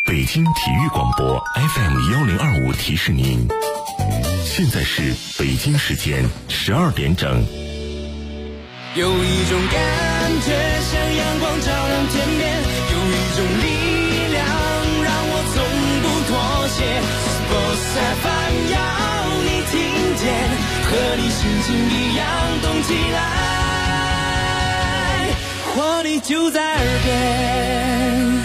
北京体育广播 FM1025提示您，现在是北京时间12点整。 有一种感觉像阳光照亮天边，有一种力量让我从不妥协。Sports FM 要你听见，和你心情一样动起来，活力就在耳边。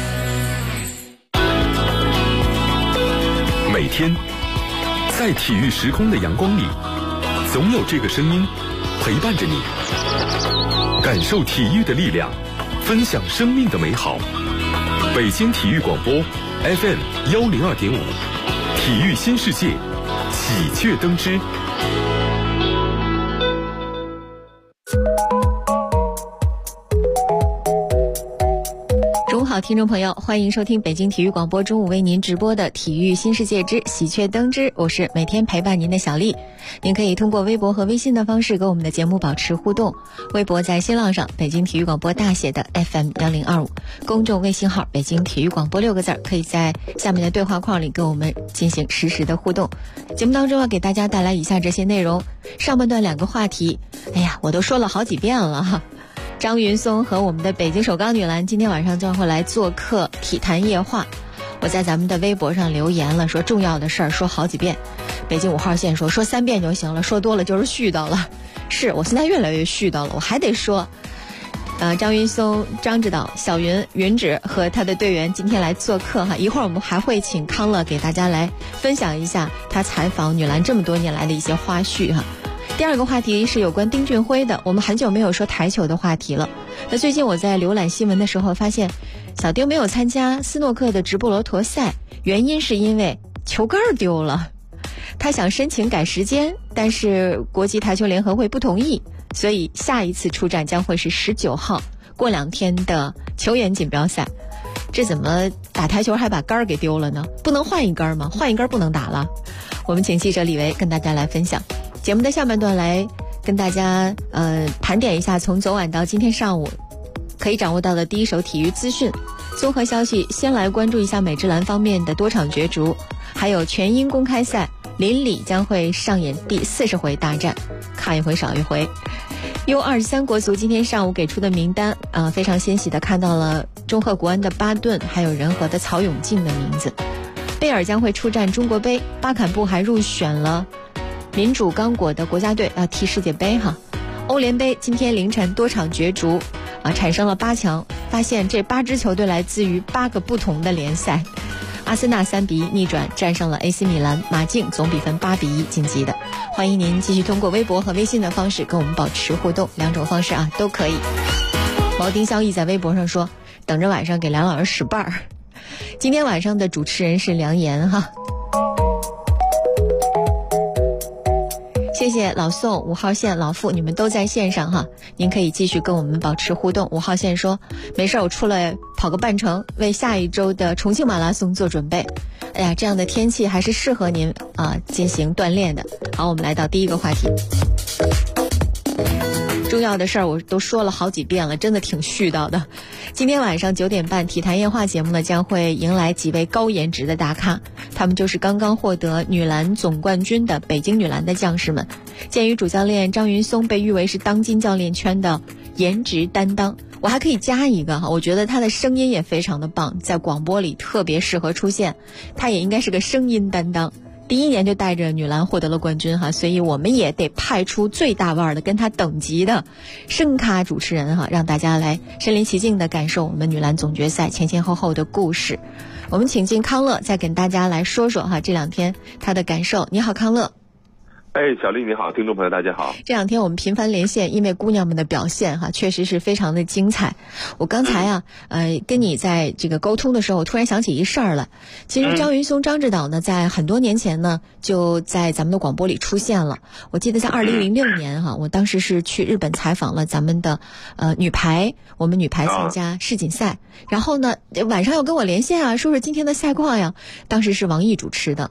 每天在体育时空的阳光里，总有这个声音陪伴着你，感受体育的力量，分享生命的美好。北京体育广播 FM102.5，体育新世界，喜鹊登枝。 好，听众朋友，欢迎收听北京体育广播中午为您直播的体育新世界之喜鹊登枝，我是每天陪伴您的小丽。您可以通过微博和微信的方式跟我们的节目保持互动。微博在新浪上北京体育广播大写的 FM1025， 公众微信号北京体育广播6个字，可以在下面的对话框里跟我们进行实时的互动。节目当中要给大家带来以下这些内容。上半段2个话题，哎呀，我都说了好几遍了哈。张云松和我们的北京首钢女篮今天晚上将会来做客体坛夜话。我在咱们的微博上留言了，说重要的事儿说好几遍。北京5号线说3遍就行了，说多了就是絮叨了。是我现在越来越絮叨了，我还得说。张云松、张指导、小云、云芷和他的队员今天来做客哈。一会儿我们还会请康乐给大家来分享一下他采访女篮这么多年来的一些花絮哈。第2个话题是有关丁俊晖的，我们很久没有说台球的话题了。那最近我在浏览新闻的时候发现，小丁没有参加斯诺克的直布罗陀赛，原因是因为球杆丢了。他想申请改时间，但是国际台球联合会不同意，所以下一次出战将会是19号，过2天的球员锦标赛。这怎么打台球还把杆给丢了呢？不能换一杆吗？换一杆不能打了。我们请记者李维跟大家来分享。节目的下半段来跟大家盘点一下从昨晚到今天上午可以掌握到的第一手体育资讯。综合消息，先来关注一下美职篮方面的多场角逐，还有全英公开赛，林里将会上演第40回大战，看一回少一回。U23国足今天上午给出的名单非常欣喜的看到了中赫国安的巴顿，还有仁和的曹永静的名字。贝尔将会出战中国杯，巴坎布还入选了民主刚果的国家队踢世界杯哈。欧联杯今天凌晨多场角逐产生了8强，发现这8支球队来自于8个不同的联赛。阿森纳3-1逆转战胜了 AC 米兰，马竞总比分8-1晋级的。欢迎您继续通过微博和微信的方式跟我们保持互动，2种方式都可以。毛丁萧逸在微博上说，等着晚上给梁老师使绊儿。今天晚上的主持人是梁岩哈。谢谢老宋、5号线老傅，你们都在线上哈，您可以继续跟我们保持互动。5号线说，没事，我出来跑个半程，为下一周的重庆马拉松做准备。哎呀，这样的天气还是适合您进行锻炼的。好，我们来到第一个话题。重要的事儿我都说了好几遍了，真的挺絮叨的。今天晚上9点半体坛夜话节目呢，将会迎来几位高颜值的大咖，他们就是刚刚获得女篮总冠军的北京女篮的将士们。鉴于主教练张云松被誉为是当今教练圈的颜值担当，我还可以加一个我觉得他的声音也非常的棒，在广播里特别适合出现，他也应该是个声音担当。第1年就带着女篮获得了冠军所以我们也得派出最大腕的跟他等级的声咖主持人让大家来身临其境的感受我们女篮总决赛前前后后的故事。我们请进康乐再跟大家来说说这2天他的感受。你好，康乐。 小丽你好，听众朋友大家好。 这2天我们频繁连线，因为姑娘们的表现确实是非常的精彩。我刚才跟你在这个沟通的时候，我突然想起一事儿来。其实张云松张指导呢，在很多年前呢，就在咱们的广播里出现了。我记得在2006年我当时是去日本采访了咱们的女排，我们女排参加世锦赛，然后呢晚上要跟我连线说说今天的赛况呀。当时是王毅主持的。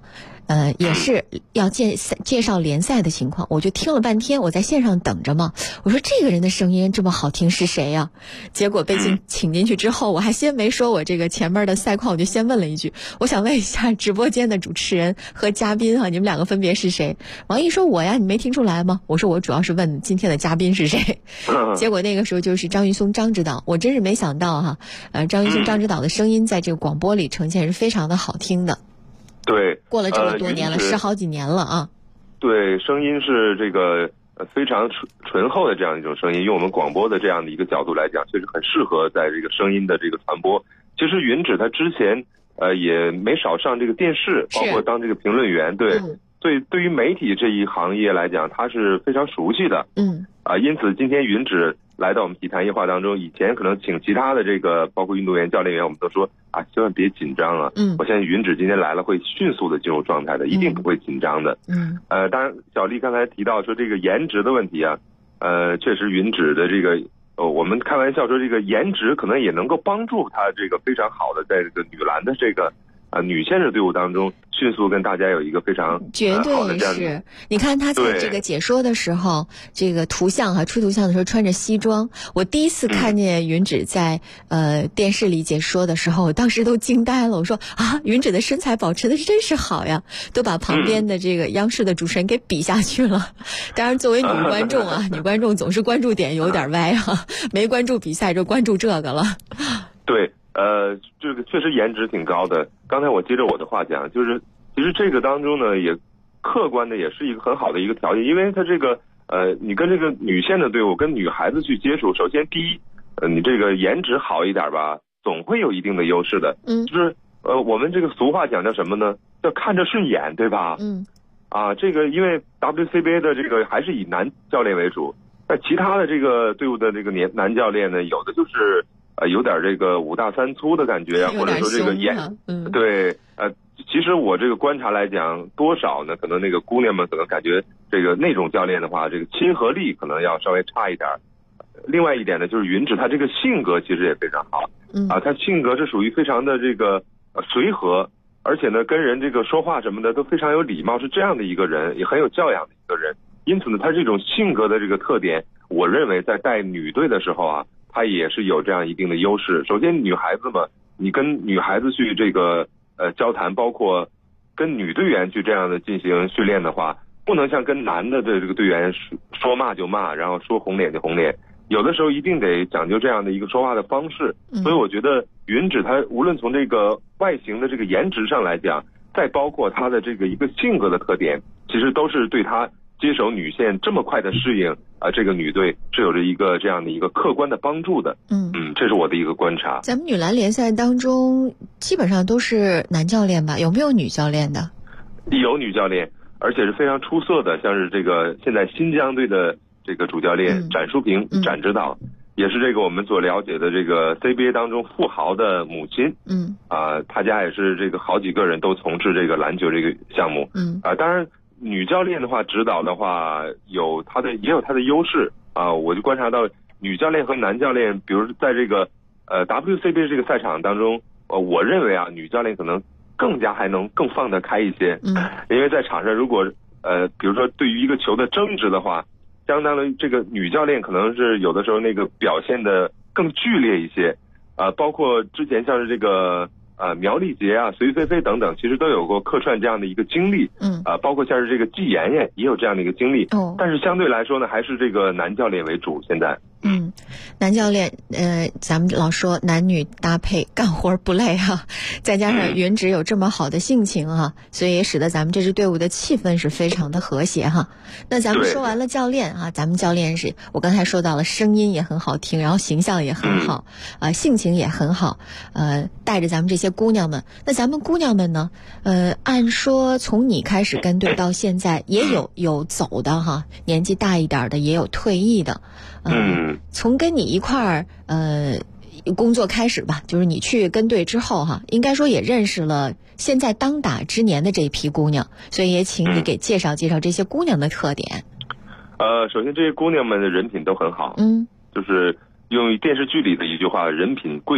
也是要介绍联赛的情况，我就听了半天，我在线上等着嘛。我说这个人的声音这么好听是谁呀？结果被请进去之后，我还先没说我这个前面的赛况，我就先问了一句，我想问一下直播间的主持人和嘉宾你们两个分别是谁？王毅说我呀，你没听出来吗？我说我主要是问今天的嘉宾是谁。结果那个时候就是张云松张指导，我真是没想到张云松张指导的声音在这个广播里呈现是非常的好听的。 对， 过了这么多年了，10好几年了啊。对， 声音是这个非常醇厚的这样一种声音，用我们广播的这样的一个角度来讲，确实很适合在这个声音的这个传播。其实云芷他之前也没少上这个电视，包括当这个评论员，对。所以对于媒体这一行业来讲，他是非常熟悉的。因此今天云芷来到我们体坛夜话当中，以前可能请其他的这个包括运动员、教练员，我们都说千万别紧张啊。我相信云芷今天来了会迅速的进入状态的，一定不会紧张的。当然小丽刚才提到说这个颜值的问题确实云芷的这个我们开玩笑说这个颜值可能也能够帮助他这个非常好的在这个女篮的这个女线的队伍当中迅速跟大家有一个非常绝对是。你看他在这个解说的时候，这个图像出图像的时候穿着西装，我第一次看见云芷在电视里解说的时候，我当时都惊呆了。我说云芷的身材保持的真是好呀，都把旁边的这个央视的主持人给比下去了。当然作为女观众女观众总是关注点有点歪没关注比赛就关注这个了。 对，这个确实颜值挺高的。刚才我接着我的话讲，就是其实这个当中呢，也客观的也是一个很好的一个条件，因为它这个你跟这个女线的队伍跟女孩子去接触，首先第一，你这个颜值好一点吧，总会有一定的优势的。就是我们这个俗话讲叫什么呢？叫看着顺眼，对吧？这个因为 WCBA 的这个还是以男教练为主，那其他的这个队伍的这个男教练呢，有的就是有点这个5大3粗的感觉或者说这个对其实我这个观察来讲，多少呢？可能那个姑娘们可能感觉这个那种教练的话，这个亲和力可能要稍微差一点。另外一点呢，就是云芷她这个性格其实也非常好，她性格是属于非常的这个随和，而且呢跟人这个说话什么的都非常有礼貌，是这样的一个人，也很有教养的一个人。因此呢，她这种性格的这个特点，我认为在带女队的时候她也是有这样一定的优势。首先女孩子嘛，你跟女孩子去这个交谈，包括跟女队员去这样的进行训练的话，不能像跟男的这个队员说骂就骂，然后说红脸就红脸，有的时候一定得讲究这样的一个说话的方式。所以我觉得云芷她无论从这个外形的这个颜值上来讲，再包括她的这个一个性格的特点，其实都是对她接手女线这么快的适应这个女队是有着一个这样的一个客观的帮助的。这是我的一个观察。 咱们女篮联赛当中基本上都是男教练吧？有没有女教练的？ 有女教练，而且是非常出色的，像是这个现在新疆队的这个主教练展淑萍展指导，也是这个我们所了解的这个 CBA 当中富豪的母亲。他家也是这个好几个人都从事这个篮球这个项目。当然女教练的话指导的话也有她的优势我就观察到女教练和男教练，比如在这个WCBA 这个赛场当中，我认为女教练可能更加还能更放得开一些。因为在场上如果比如说对于一个球的争执的话，相当于这个女教练可能是有的时候那个表现的更剧烈一些。包括之前像是这个苗丽杰隋菲菲等等，其实都有过客串这样的一个经历。包括像是这个季妍妍也有这样的一个经历。但是相对来说呢，还是这个男教练为主现在。 男教练咱们老说男女搭配干活不累再加上云芷有这么好的性情所以也使得咱们这支队伍的气氛是非常的和谐那咱们说完了教练咱们教练是我刚才说到了声音也很好听，然后形象也很好性情也很好带着咱们这些姑娘们。那咱们姑娘们呢按说从你开始跟队到现在也有走的年纪大一点的，也有退役的。从跟你一块工作开始吧，就是你去跟队之后应该说也认识了现在当打之年的这一批姑娘，所以也请你给介绍介绍这些姑娘的特点。 首先这些姑娘们的人品都很好。就是用电视剧里的一句话，人品贵重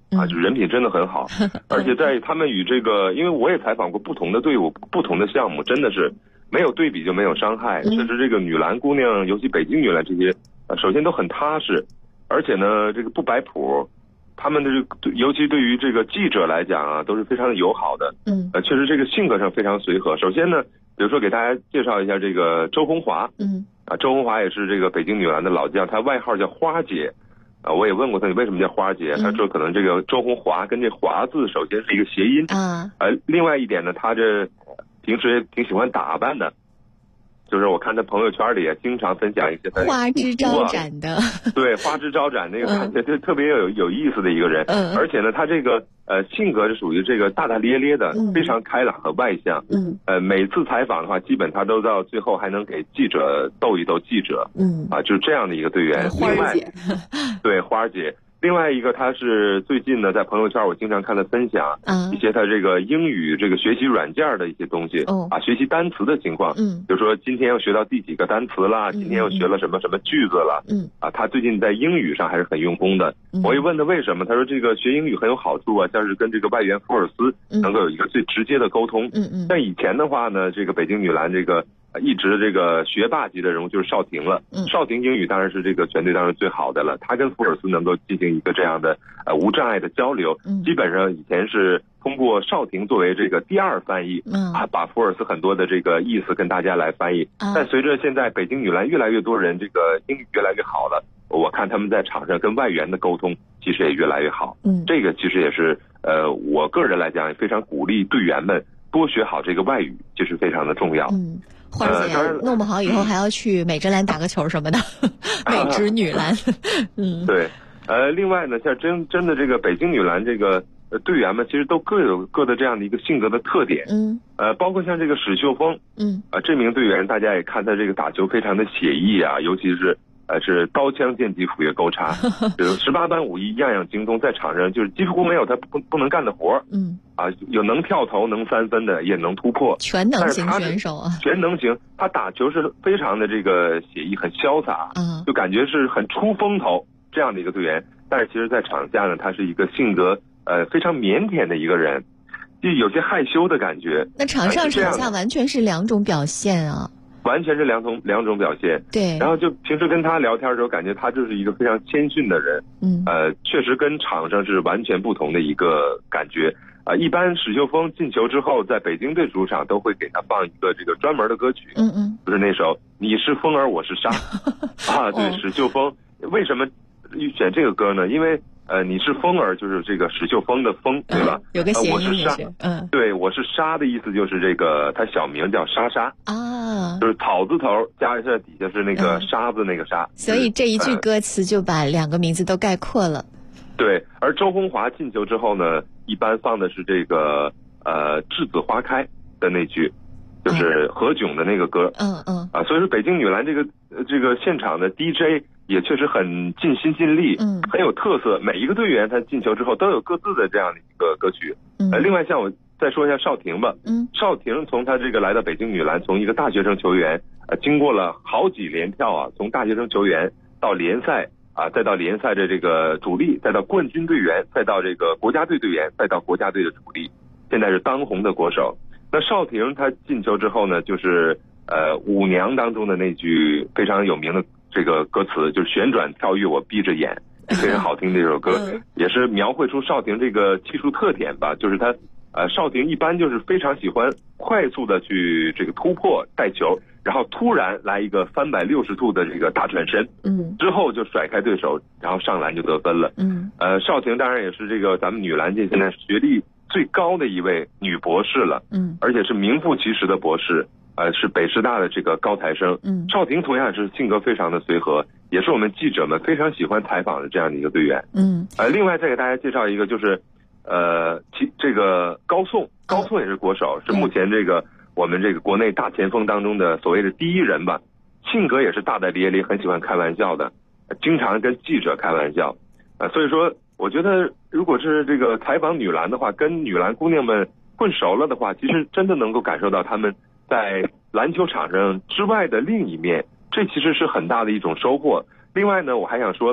就人品真的很好，而且在他们与这个，因为我也采访过不同的队伍、不同的项目，真的是没有对比就没有伤害。确实，这个女篮姑娘，尤其北京女篮这些，首先都很踏实，而且呢，这个不摆谱。他们的尤其对于这个记者来讲啊，都是非常友好的。确实这个性格上非常随和。首先呢，比如说给大家介绍一下这个周红华。周红华也是这个北京女篮的老将，她外号叫花姐。我也问过她你为什么叫花姐，她说可能这个周红华跟这华字首先是一个谐音。另外一点呢，她这平时也挺喜欢打扮的。就是我看他朋友圈里也经常分享一些花枝招展的， 对，花枝招展那个感觉就特别有意思的一个人。而且呢，他这个性格是属于这个大大咧咧的，非常开朗和外向。每次采访的话，基本他都到最后还能给记者逗一逗记者。就是这样的一个队员。 花儿姐， 对，花儿姐。另外一个，他是最近呢，在朋友圈我经常看他分享一些他这个英语这个学习软件的一些东西。学习单词的情况。比如说今天又学到第几个单词啦，今天又学了什么什么句子了。他最近在英语上还是很用功的。我一问他为什么，他说这个学英语很有好处啊，像是跟这个外援福尔斯能够有一个最直接的沟通。像以前的话呢，这个北京女篮这个一直这个学霸级的人物就是邵婷了。邵婷英语当然是这个全队当中最好的了，他跟福尔斯能够进行一个这样的无障碍的交流。基本上以前是通过邵婷作为这个第二翻译，把福尔斯很多的这个意思跟大家来翻译。但随着现在北京女篮越来越多人这个英语越来越好了，我看他们在场上跟外援的沟通其实也越来越好。这个其实也是我个人来讲也非常鼓励队员们多学好这个外语，这是非常的重要。 花儿姐弄不好以后还要去美职篮打个球什么的，美职女篮。 对，另外呢，像真的这个北京女篮这个队员们，其实都各有各的这样的一个性格的特点。包括像这个史秀峰。这名队员大家也看他这个打球非常的写意啊，尤其是刀枪剑戟斧钺钩叉，就是18般武艺样样精通，在场上就是几乎没有他不能干的活。有能跳投能3分的，也能突破， 全能型选手啊， 全能型。他打球是非常的这个写意，很潇洒，就感觉是很出风头这样的一个队员。但是其实在场下呢，他是一个性格非常腼腆的一个人，就有些害羞的感觉。 那场上场下完全是两种表现啊。 完全是两种表现。 对， 然后就平时跟他聊天的时候，感觉他就是一个非常谦逊的人。确实跟场上是完全不同的一个感觉。一般史秀峰进球之后，在北京队主场都会给他放一个这个专门的歌曲。就是那首你是风儿我是沙。对，史秀峰为什么选这个歌呢？因为你是风儿，就是这个史秀峰的风，对吧？ 有个谐音我是沙。对，我是沙的意思就是这个，他小名叫莎莎啊，就是草字头加上底下是那个沙字那个沙。 所以这一句歌词就把两个名字都概括了。 对，而周红华进球之后呢，一般放的是这个栀子花开的那句，就是何炅的那个歌。所以说北京女篮这个现场的 DJ 也确实很尽心尽力，很有特色。每一个队员他进球之后都有各自的这样的一个歌曲。另外像我再说一下邵婷吧。邵婷从他这个来到北京女篮，从一个大学生球员，经过了好几连跳啊，从大学生球员到联赛再到联赛的这个主力，再到冠军队员，再到这个国家队队员，再到国家队的主力，现在是当红的国手。那邵婷她进球之后呢，就是舞娘当中的那句非常有名的这个歌词，就是旋转跳跃我闭着眼，非常好听的一首歌，也是描绘出邵婷这个技术特点吧。就是她邵婷一般就是非常喜欢快速的去这个突破带球，然后突然来一个360度的这个大转身，之后就甩开对手，然后上篮就得分了。邵婷当然也是这个咱们女篮界现在学历最高的一位女博士了，而且是名副其实的博士，是北师大的这个高材生。邵婷同样是性格非常的随和，也是我们记者们非常喜欢采访的这样的一个队员。另外再给大家介绍一个，就是这个高颂也是国手，是目前这个我们这个国内大前锋当中的所谓的第一人吧。性格也是大大咧咧，很喜欢开玩笑的，经常跟记者开玩笑。所以说我觉得如果是这个采访女篮的话，跟女篮姑娘们混熟了的话，其实真的能够感受到她们在篮球场上之外的另一面，这其实是很大的一种收获。另外呢，我还想说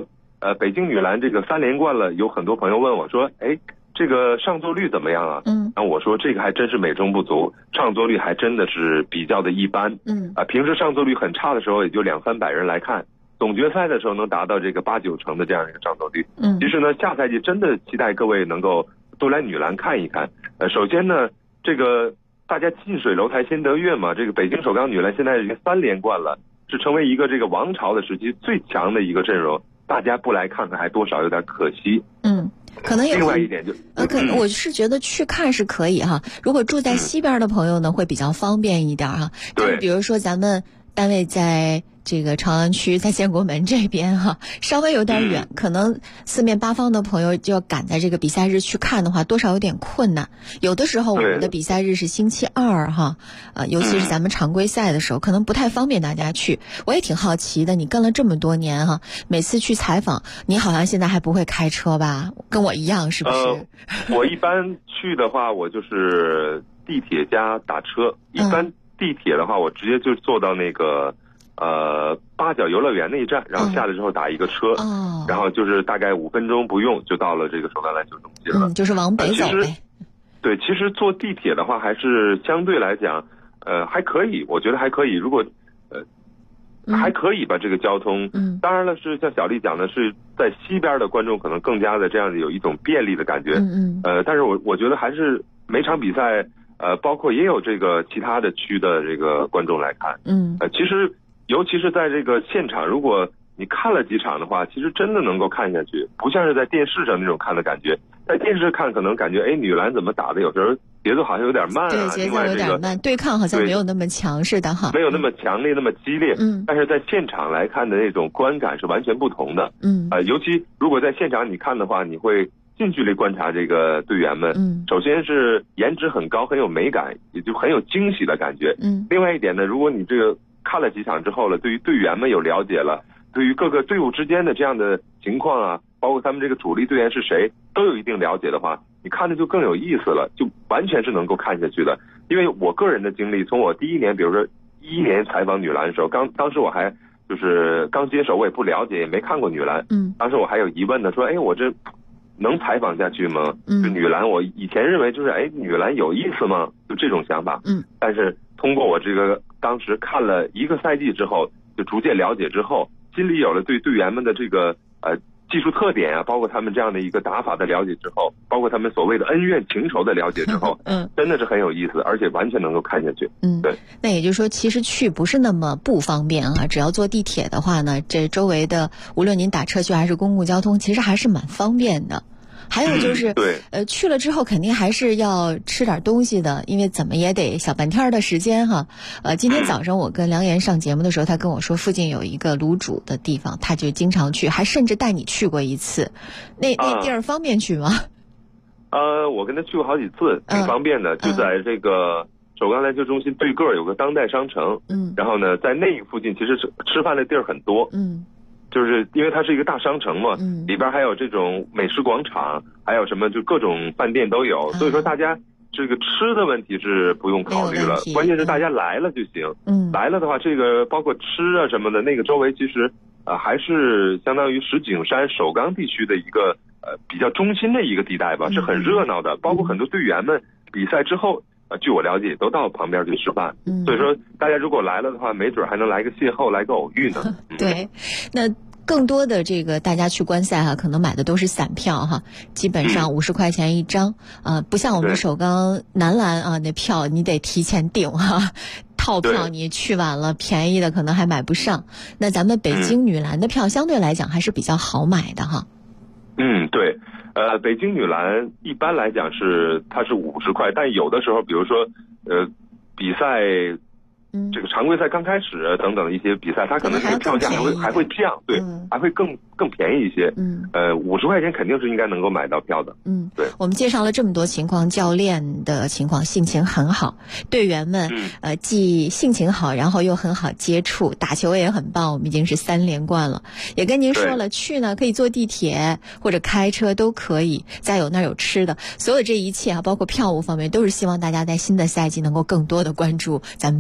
北京女篮这个3连冠了，有很多朋友问我说，哎，这个上座率怎么样啊？然后我说这个还真是美中不足，上座率还真的是比较的一般。平时上座率很差的时候也就200-300人来看，总决赛的时候能达到这个8-9成的这样一个上座率。其实呢，下赛季真的期待各位能够多来女篮看一看。首先呢，这个大家近水楼台先得月嘛，这个北京首钢女篮现在已经3连冠了，是成为一个这个王朝的时期最强的一个阵容，大家不来看看还多少有点可惜。 可能有另外一点就我是觉得去看是可以哈，如果住在西边的朋友呢，会比较方便一点哈。 对， 比如说咱们单位在这个朝阳区，在建国门这边哈，稍微有点远，可能四面八方的朋友就要赶在这个比赛日去看的话，多少有点困难。有的时候我们的比赛日是星期二哈，尤其是咱们常规赛的时候，可能不太方便大家去。我也挺好奇的，你跟了这么多年哈，每次去采访，你好像现在还不会开车吧？跟我一样是不是？ 我一般去的话，我就是地铁加打车。一般地铁的话，我直接就坐到那个八角游乐园那一站，然后下来之后打一个车，然后就是大概5分钟不用就到了这个首钢篮球中心了。 就是往北走呗。 对，其实坐地铁的话还是相对来讲，还可以，我觉得还可以。如果还可以吧，这个交通。当然了，是像小丽讲的，是在西边的观众可能更加的这样的有一种便利的感觉。但是我觉得还是每场比赛，包括也有这个其他的区的这个观众来看。其实尤其是在这个现场，如果你看了几场的话，其实真的能够看下去，不像是在电视上那种看的感觉。在电视看可能感觉，哎，女篮怎么打的有时候节奏好像有点慢啊， 对，节奏有点慢，对抗好像没有那么强似的哈， 没有那么强烈那么激烈。但是在现场来看的那种观感是完全不同的。尤其如果在现场你看的话，你会近距离观察这个队员们。首先是颜值很高，很有美感，也就很有惊喜的感觉。另外一点呢，如果你这个看了几场之后了，对于队员们有了解了，对于各个队伍之间的这样的情况啊，包括他们这个主力队员是谁，都有一定了解的话，你看着就更有意思了，就完全是能够看下去的。因为我个人的经历，从我第一年，比如说11年采访女篮的时候，当时我还就是刚接手，我也不了解，也没看过女篮。当时我还有疑问的，说，哎，我这能采访下去吗？就女篮，我以前认为就是，哎，女篮有意思吗？就这种想法。但是通过我这个当时看了1个赛季之后，就逐渐了解之后，心里有了对队员们的这个技术特点啊，包括他们这样的一个打法的了解之后，包括他们所谓的恩怨情仇的了解之后，真的是很有意思，而且完全能够看下去。对。 那也就是说，其实去不是那么不方便啊，只要坐地铁的话呢，这周围的无论您打车去还是公共交通，其实还是蛮方便的。还有就是，去了之后肯定还是要吃点东西的，因为怎么也得小半天的时间哈。今天早上我跟梁岩上节目的时候，他跟我说附近有一个卤煮的地方，他就经常去，还甚至带你去过一次。那地儿方便去吗？ 我跟他去过好几次，挺方便的，就在这个首钢篮球中心对个有个当代商城。然后呢，在那个附近其实吃饭的地儿很多。就是因为它是一个大商城嘛，里边还有这种美食广场，还有什么就各种饭店都有，所以说大家这个吃的问题是不用考虑了，关键是大家来了就行。来了的话，这个包括吃啊什么的，那个周围其实还是相当于石景山首钢地区的一个比较中心的一个地带吧，是很热闹的，包括很多队员们比赛之后。据我了解，都到旁边去吃饭。所以说，大家如果来了的话，没准还能来个邂逅，来个偶遇呢。 对，那更多的这个大家去观赛哈，可能买的都是散票哈，基本上50块钱一张不像我们首钢男篮啊，那票你得提前订哈，套票你去晚了，便宜的可能还买不上。那咱们北京女篮的票相对来讲还是比较好买的哈。 对。北京女篮一般来讲它是50块，但有的时候，比如说比赛，这个常规赛刚开始等等一些比赛，它可能这个票价还会降，对，还会更便宜一些。50块钱肯定是应该能够买到票的。对。 我们介绍了这么多情况，教练的情况性情很好，队员们既性情好，然后又很好接触，打球也很棒。我们已经是3连冠了，也跟您说了，去呢可以坐地铁或者开车都可以，再有那儿有吃的，所有这一切啊，包括票务方面，都是希望大家在新的赛季能够更多的关注咱们北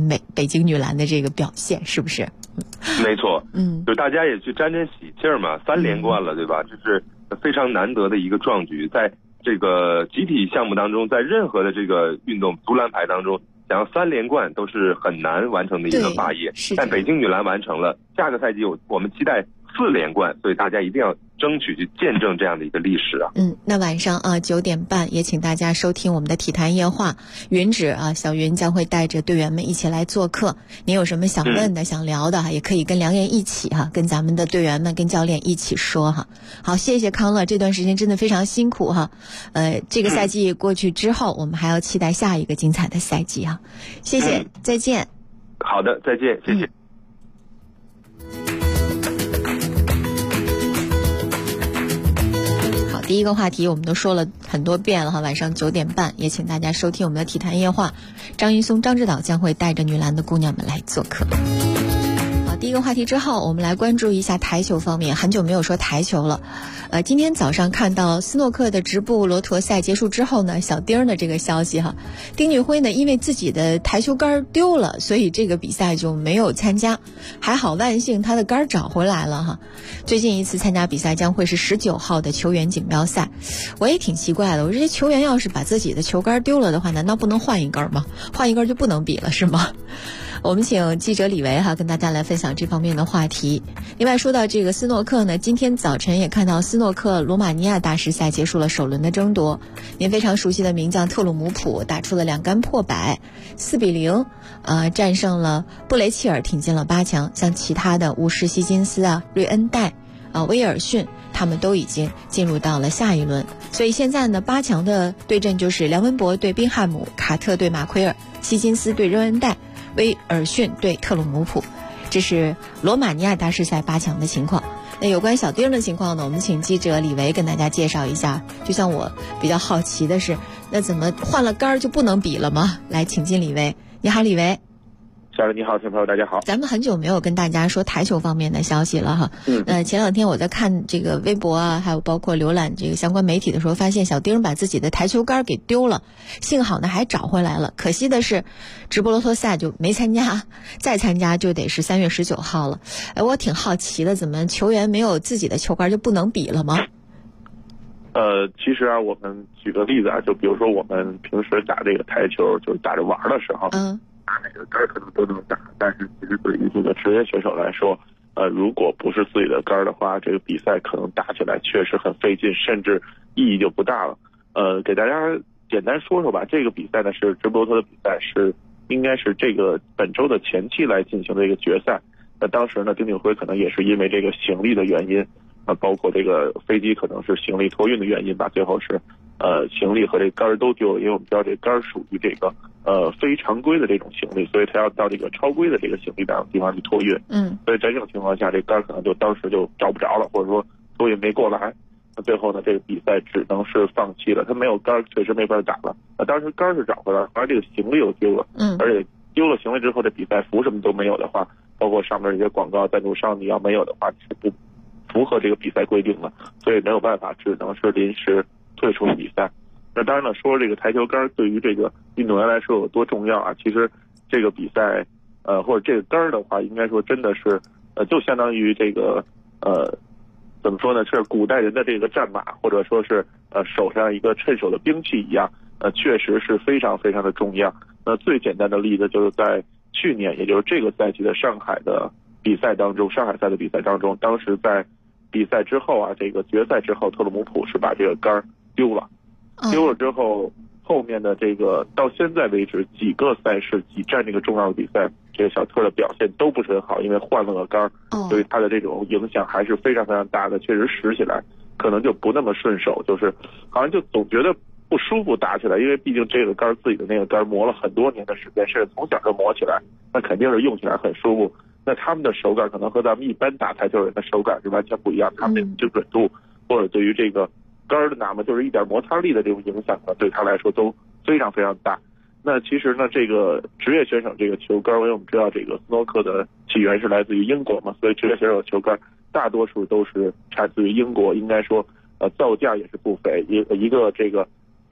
北京女篮的这个表现，是不是？ 没错，就大家也去沾沾喜气儿嘛，3连冠了，对吧？这是非常难得的一个壮举，在这个集体项目当中，在任何的这个运动足篮排当中，想要3连冠都是很难完成的一个霸业。但北京女篮完成了，下个赛季我们期待4连冠，所以大家一定要争取去见证这样的一个历史啊。 那晚上9点半也请大家收听我们的体坛夜话，云芷小云将会带着队员们一起来做客。您有什么想问的、想聊的，也可以跟梁燕一起跟咱们的队员们、跟教练一起说好，谢谢康乐，这段时间真的非常辛苦这个赛季过去之后，我们还要期待下一个精彩的赛季谢谢，再见。 好的，再见，谢谢。 第一个话题我们都说了很多遍了晚上9点半也请大家收听我们的体坛夜话，张云松、张指导将会带着女篮的姑娘们来做客。好，第一个话题之后，我们来关注一下台球方面，很久没有说台球了。今天早上看到斯诺克的直布罗陀赛结束之后呢，小丁的这个消息丁俊晖呢因为自己的台球杆丢了，所以这个比赛就没有参加。还好万幸他的杆找回来了最近一次参加比赛将会是19号的球员锦标赛。我也挺奇怪的，我这些球员要是把自己的球杆丢了的话，难道不能换一根吗？换一根就不能比了是吗？我们请记者李维跟大家来分享这方面的话题。另外说到这个斯诺克呢，今天早晨也看到斯诺克罗马尼亚大师赛结束了首轮的争夺，您非常熟悉的名将特鲁姆普打出了2杆破百，4-0战胜了布雷切尔，挺进了8强。像其他的乌什希金斯瑞恩戴威尔逊他们都已经进入到了下一轮。所以现在呢8强的对阵就是梁文博对宾汉姆，卡特对马奎尔，希金斯对瑞恩戴，威尔逊对特鲁姆普。这是罗马尼亚大师赛8强的情况。那有关小丁的情况呢，我们请记者李维跟大家介绍一下。就像我比较好奇的是，那怎么换了杆就不能比了吗？来，请进李维。你好，李维。 小人你好，听众朋友大家好。 咱们很久没有跟大家说台球方面的消息了前2天我在看这个微博还有包括浏览这个相关媒体的时候，发现小丁把自己的台球杆给丢了，幸好呢还找回来了。可惜的是直布罗陀赛就没参加，再参加就得是3月19号了。我挺好奇的，怎么球员没有自己的球杆就不能比了吗？ 其实我们举个例子就比如说我们平时打这个台球，就是打着玩的时候，打哪个杆可能都能打，但是其实对于这个职业选手来说，如果不是自己的杆的话，这个比赛可能打起来确实很费劲，甚至意义就不大了。给大家简单说说吧，这个比赛呢是直布罗陀的比赛，应该是这个本周的前期来进行的一个决赛。那当时呢，丁俊晖可能也是因为这个行李的原因，包括这个飞机可能是行李托运的原因吧，最后是行李和这杆都丢了，因为我们知道这杆属于这个非常规的这种行李，所以他要到这个超规的这个行李地方去托运。所以在这种情况下，这杆可能就当时就找不着了，或者说托运没过来。那最后呢，这个比赛只能是放弃了，他没有杆确实没法打了。那当时杆是找回来，后来这个行李又丢了，而且丢了行李之后，这比赛服什么都没有的话，包括上面这些广告赞助商你要没有的话，是不符合这个比赛规定的，所以没有办法，只能是临时退出比赛。那当然了，说这个台球杆对于这个运动员来说有多重要其实这个比赛或者这个杆的话，应该说真的是就相当于这个怎么说呢，是古代人的这个战马，或者说是手上一个趁手的兵器一样，确实是非常非常的重要。那最简单的例子就是在去年，也就是这个赛季的上海的比赛当中，上海赛的比赛当中，当时在比赛之后这个决赛之后，特鲁姆普是把这个杆丢了之后，后面的这个到现在为止几个赛事几站这个重要的比赛，这个小特的表现都不是很好，因为换了个杆所以他的这种影响还是非常非常大的，确实使起来可能就不那么顺手，就是好像就总觉得不舒服打起来，因为毕竟这个杆自己的那个杆磨了很多年的时间，甚至从小就磨起来，那肯定是用起来很舒服。那他们的手感可能和咱们一般打台球人的手感是完全不一样，他们的精准度或者对于这个杆的哪怕就是一点摩擦力的这种影响呢，对他来说都非常非常大。那其实呢，这个职业选手这个球杆，因为我们知道这个斯诺克的起源是来自于英国嘛，所以职业选手球杆大多数都是产自于英国，应该说造价也是不菲，一个这个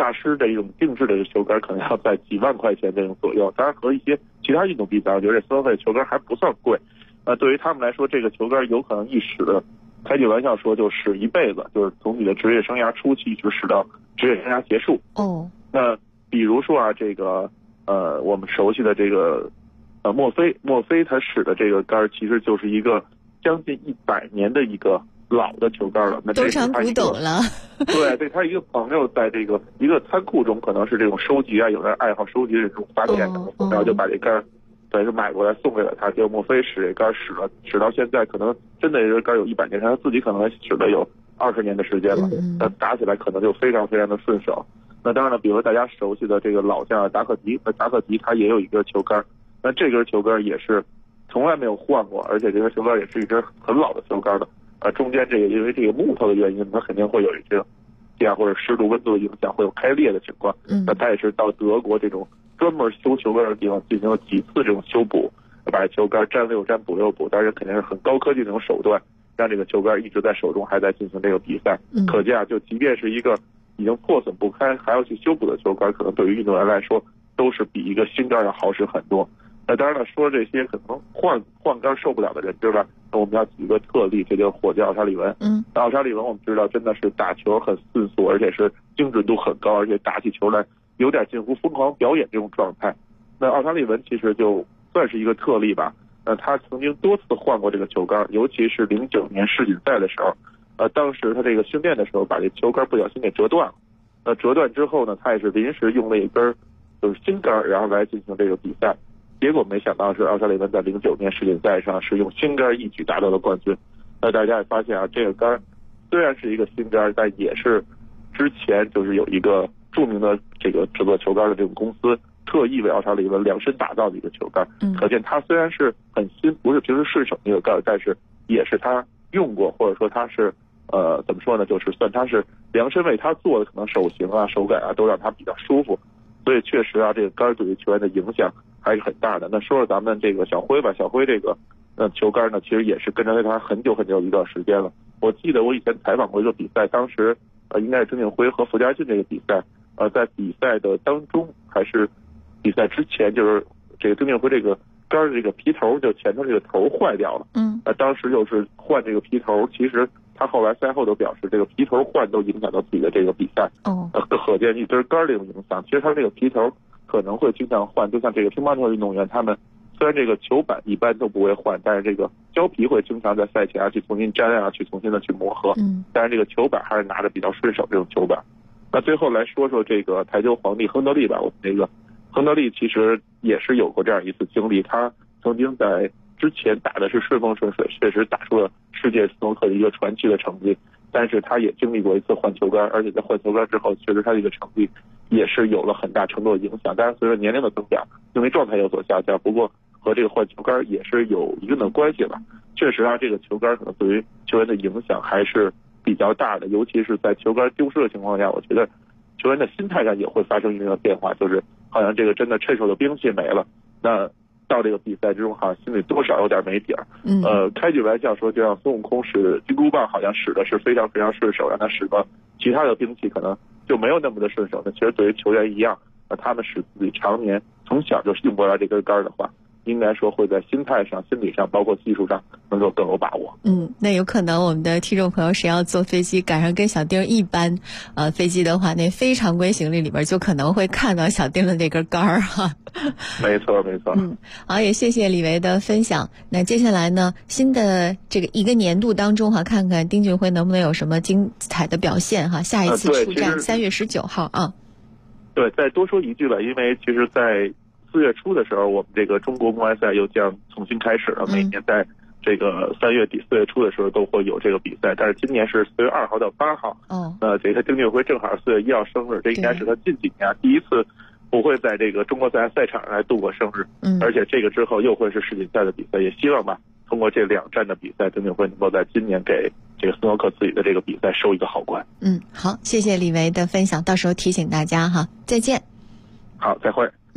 大师的一种定制的球杆可能要在几万块钱这种左右。当然和一些其他运动比较，我觉得这3费球杆还不算贵。对于他们来说，这个球杆有可能一使的，开句玩笑说就使一辈子，就是从你的职业生涯初期一直使到职业生涯结束。那比如说啊，这个我们熟悉的这个墨菲他使的这个杆其实就是一个将近100年的一个老的球杆了。那都成古董了。 对，他一个朋友在这个一个仓库中，可能是这种收集啊，有人爱好收集这种发现的，然后就把这杆对，就买过来送给了他。结果墨菲使这杆使到现在，可能真的这杆有100年，他自己可能使了有20年的时间了。那打起来可能就非常非常的顺手。那当然了，比如大家熟悉的这个老将达克迪，那达克迪他也有一根球杆，那这根球杆也是从来没有换过，而且这根球杆也是一根很老的球杆的。中间这个因为这个木头的原因，它肯定会有这个气压或者湿度温度的影响，会有开裂的情况。那他也是到德国这种专门修球杆的地方进行了几次这种修补，把球杆粘6粘补6补，当然肯定是很高科技的这种手段，让这个球杆一直在手中，还在进行这个比赛。可见啊，就即便是一个已经破损不堪还要去修补的球杆，可能对于运动员来说都是比一个新杆要好使很多。那当然了，说这些可能换杆受不了的人，对吧？那我们要举一个特例，这就是火箭奥沙利文。奥沙利文我们知道真的是打球很迅速，而且是精准度很高，而且打起球来有点近乎疯狂表演这种状态。那奥沙利文其实就算是一个特例吧。他曾经多次换过这个球杆，尤其是09年世锦赛的时候，当时他这个训练的时候把这球杆不小心给折断了。折断之后呢，他也是临时用了一根就是新杆，然后来进行这个比赛。结果没想到是奥沙利文在09年世锦赛上是用新杆一举达到了冠军。那大家也发现啊，这个杆虽然是一个新杆，但也是之前就是有一个著名的这个制作球杆的这种公司特意为奥沙利文量身打造的一个球杆。可见它虽然是很新，不是平时顺手的一个杆，但是也是他用过，或者说他是怎么说呢，就是算他是量身为他做的，可能手型啊手感啊都让他比较舒服。所以确实啊，这个杆对于球员的影响还是很大的。那说说咱们这个小辉吧，小辉这个球杆呢，其实也是跟着他很久很久一段时间了。我记得我以前采访过一个比赛，当时应该是曾庆辉和傅家俊这个比赛，在比赛的当中还是比赛之前，就是这个曾庆辉这个杆的这个皮头，就前头这个头坏掉了。当时就是换这个皮头，其实他后来赛后都表示，这个皮头换都影响到自己的这个比赛。可见一根杆这种影响。其实他这个皮头可能会经常换，就像这个乒乓球运动员，他们虽然这个球板一般都不会换，但是这个胶皮会经常在赛前去重新粘啊，去重新的去磨合。但是这个球板还是拿着比较顺手这种球板。那最后来说说这个台球皇帝亨德利吧。我们这个亨德利其实也是有过这样一次经历，他曾经在之前打的是顺风顺水，确实打出了世界斯诺克的一个传奇的成绩。但是他也经历过一次换球杆，而且在换球杆之后，确实他这个成绩也是有了很大程度的影响。当然随着年龄的增长，因为状态有所下降，不过和这个换球杆也是有一定的关系吧。确实啊，这个球杆可能对于球员的影响还是比较大的，尤其是在球杆丢失的情况下，我觉得球员的心态上也会发生一定的变化，就是好像这个真的趁手的兵器没了，那到这个比赛之中，好像心里多少有点没底儿。开句玩笑说，就像孙悟空使金箍棒，好像使的是非常非常顺手，让他使个其他的兵器可能就没有那么的顺手。那其实对于球员一样，他们使自己常年从小就用过来这根杆的话，应该说会在心态上、心理上，包括技术上能够更有把握。 那有可能我们的听众朋友谁要坐飞机赶上跟小丁一班飞机的话，那非常规行李里边就可能会看到小丁的那根杆哈。 没错没错。 好，也谢谢李维的分享。那接下来呢，新的这个一个年度当中哈，看看丁俊晖能不能有什么精彩的表现哈。下一次出战3月19号啊。 对，再多说一句吧，因为其实在4月初的时候，我们这个中国公开赛又将重新开始了。每年在这个3月底4月初的时候都会有这个比赛，但是今年是4月2号到8号。这个丁俊晖正好4月1号生日，这应该是他近几年第一次不会在这个中国赛场上来度过生日。而且这个之后又会是世锦赛的比赛，也希望吧通过这2站的比赛，丁俊晖能够在今年给这个斯诺克自己的这个比赛收一个好冠。 好，谢谢李维的分享，到时候提醒大家哈，再见。 好，再会。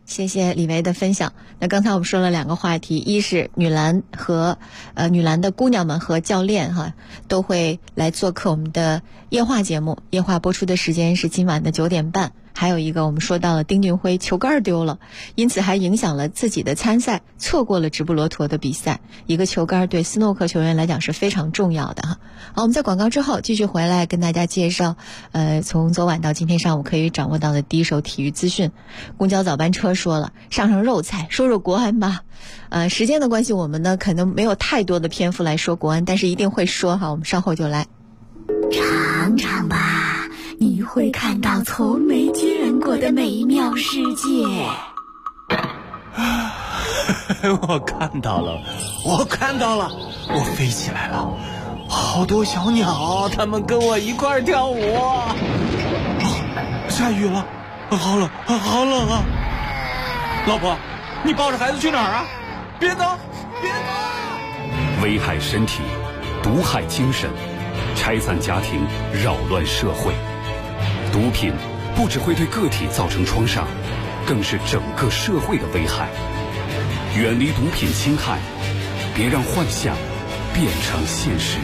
谢谢李维的分享。那刚才我们说了2个话题，一是女篮和女篮的姑娘们和教练都会来做客我们的夜话节目，夜话播出的时间是今晚的9点半。还有一个我们说到了丁俊晖球杆丢了，因此还影响了自己的参赛，错过了直布罗陀的比赛。一个球杆对斯诺克球员来讲是非常重要的哈。好，我们在广告之后继续回来跟大家介绍从昨晚到今天上午可以掌握到的第一手体育资讯。公交早班车说了，上肉菜，说说国安吧。时间的关系，我们呢可能没有太多的篇幅来说国安，但是一定会说哈。我们稍后就来。 尝尝吧，你会看到从没见过的美妙世界。 我看到了，我飞起来了，好多小鸟，它们跟我一块儿跳舞。下雨了，好冷啊！老婆，你抱着孩子去哪儿啊？别走！ 危害身体，毒害精神，拆散家庭，扰乱社会。毒品不只会对个体造成创伤，更是整个社会的危害。远离毒品侵害，别让幻想变成现实。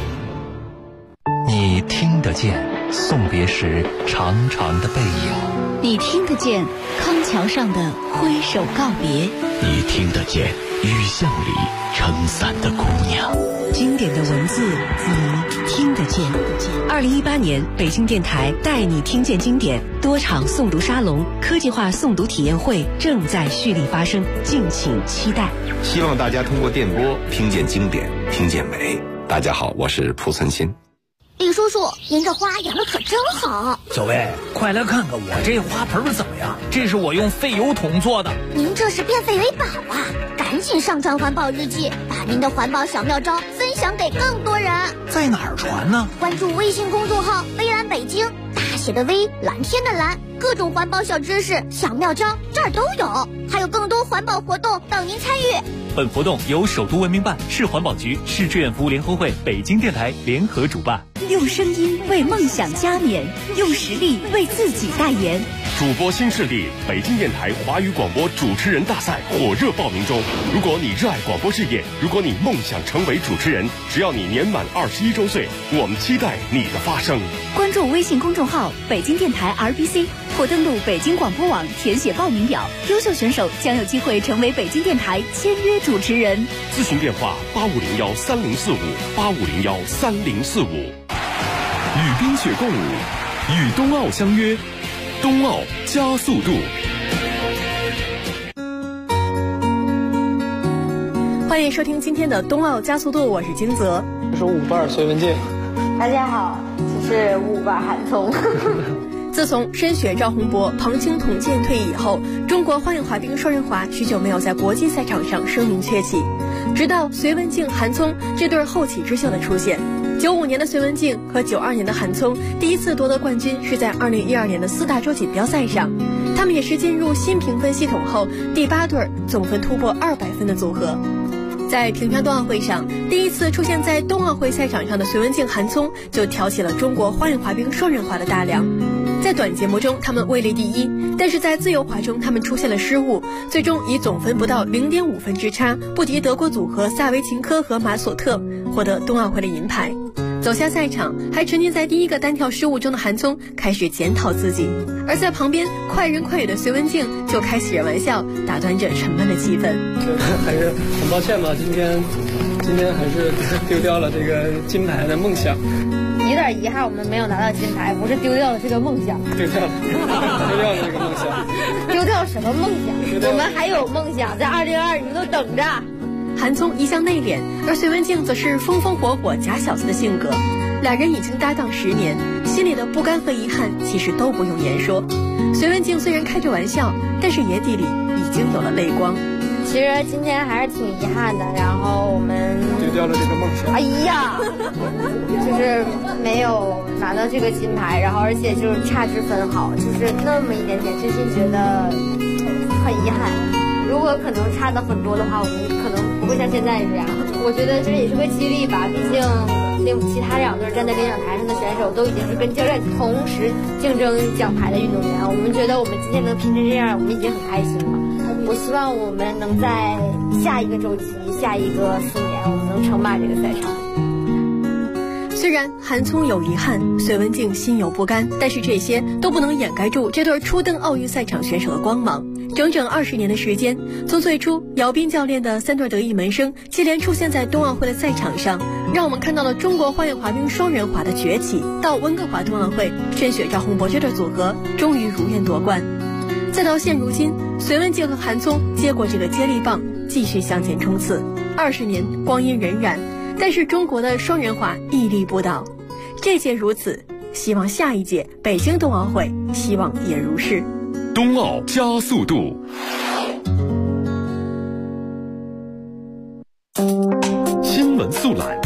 你听得见送别时长长的背影， 你听得见康桥上的挥手告别， 你听得见雨巷里撑伞的姑娘。 经典的文字，你听得见。2018年北京电台带你听见经典多场诵读沙龙、科技化诵读体验会正在蓄力发生，敬请期待。 希望大家通过电波听见经典，听见美。大家好，我是蒲存昕。 李叔叔，您这花养的可真好。 小薇，快来看看我这花盆怎么样？这是我用废油桶做的。 您这是变废为宝啊！赶紧上传环保日记，把您的环保小妙招分享给更多人。 在哪儿传呢？ 关注微信公众号微蓝北京，大写的微，蓝天的蓝，各种环保小知识、小妙招这儿都有，还有更多环保活动等您参与。 本活动由首都文明办、市环保局、市志愿服务联合会、北京电台联合主办。 用声音为梦想加冕，用实力为自己代言。 主播新势力北京电台华语广播主持人大赛火热报名中。如果你热爱广播事业，如果你梦想成为主持人，只要你年满21周岁，我们期待你的发声。 关注微信公众号北京电台 RBC 或登录北京广播网填写报名表，优秀选手将有机会成为北京电台签约主持人。 咨询电话85013045，85013045。与冰雪共舞，与冬奥相约，冬奥加速度。 欢迎收听今天的冬奥加速度，我是金泽。 我是舞伴隋文静。 大家好，我是舞伴韩聪。 自从申雪、赵宏博、庞青统剑退役以后，中国花样滑冰双人滑许久没有在国际赛场上声名鹊起，直到隋文静、韩聪这对后起之秀的出现。95年的隋文静和92年的韩聪第一次夺得冠军是在2012年的4大洲锦标赛上，他们也是进入新评分系统后第8对总分突破200分的组合。在平昌冬奥会上，第一次出现在冬奥会赛场上的隋文静、韩聪就挑起了中国花样滑冰双人滑的大梁。在短节目中他们位列第一，但是在自由滑中他们出现了失误，最终以总分不到0.5分之差不敌德国组合萨维琴科和马索特，获得冬奥会的银牌。走下赛场，还沉浸在第一个单跳失误中的韩聪开始检讨自己，而在旁边快人快语的隋文静就开起了玩笑，打断着沉闷的气氛。 还是很抱歉吧，今天还是丢掉了这个金牌的梦想。 有点遗憾，我们没有拿到金牌，不是丢掉了这个梦想， 丢掉了这个梦想。 丢掉什么梦想？我们还有梦想，在2022你们都等着。 韩聪一向内敛，而隋文静则是风风火火假小子的性格。俩人已经搭档10年，心里的不甘和遗憾其实都不用言说。隋文静虽然开着玩笑，但是眼底里已经有了泪光。 其实今天还是挺遗憾的，然后我们丢掉了这个梦想。 哎呀，就是没有拿到这个金牌，然后而且就是差之分毫，就是那么一点点，真心觉得很遗憾。如果可能差的很多的话，我们可能不会像现在这样。我觉得这也是个激励吧，毕竟其他2队站在领奖台上的选手都已经是跟教练同时竞争奖牌的运动员。我们觉得我们今天能拼成这样，我们已经很开心了。我希望我们能在下一个周期、下一个4年，我们能称霸这个赛场。 虽然韩聪有遗憾，隋文静心有不甘，但是这些都不能掩盖住这对初登奥运赛场选手的光芒。整整20年的时间，从最初姚斌教练的3对得意门生接连出现在冬奥会的赛场上，让我们看到了中国花样滑冰双人滑的崛起，到温哥华冬奥会申雪赵宏博这对组合终于如愿夺冠，再到现如今隋文静和韩聪接过这个接力棒，继续向前冲刺。20年光阴荏苒，但是中国的双人滑屹立不倒。这届如此，希望下一届北京冬奥会希望也如是。 冬奥加速度。新闻速览。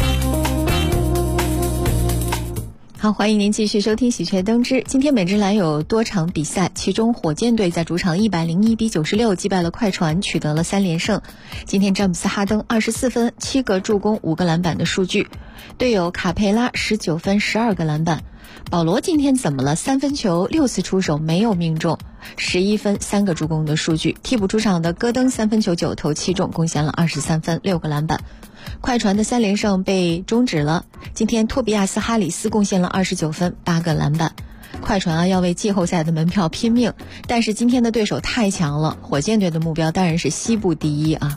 好，欢迎您继续收听喜鹊登之。今天美职篮有多场比赛，其中火箭队在主场101比96击败了快船，取得了3连胜。今天詹姆斯哈登24分、7个助攻、5个篮板的数据，队友卡佩拉19分、12个篮板。保罗今天怎么了？3分球6次出手没有命中，11分3个助攻的数据。替补出场的戈登3分球9投7中，贡献了23分6个篮板。快船的3连胜被终止了，今天托比亚斯哈里斯贡献了29分8个篮板。快船要为季后赛的门票拼命，但是今天的对手太强了，火箭队的目标当然是西部第一啊。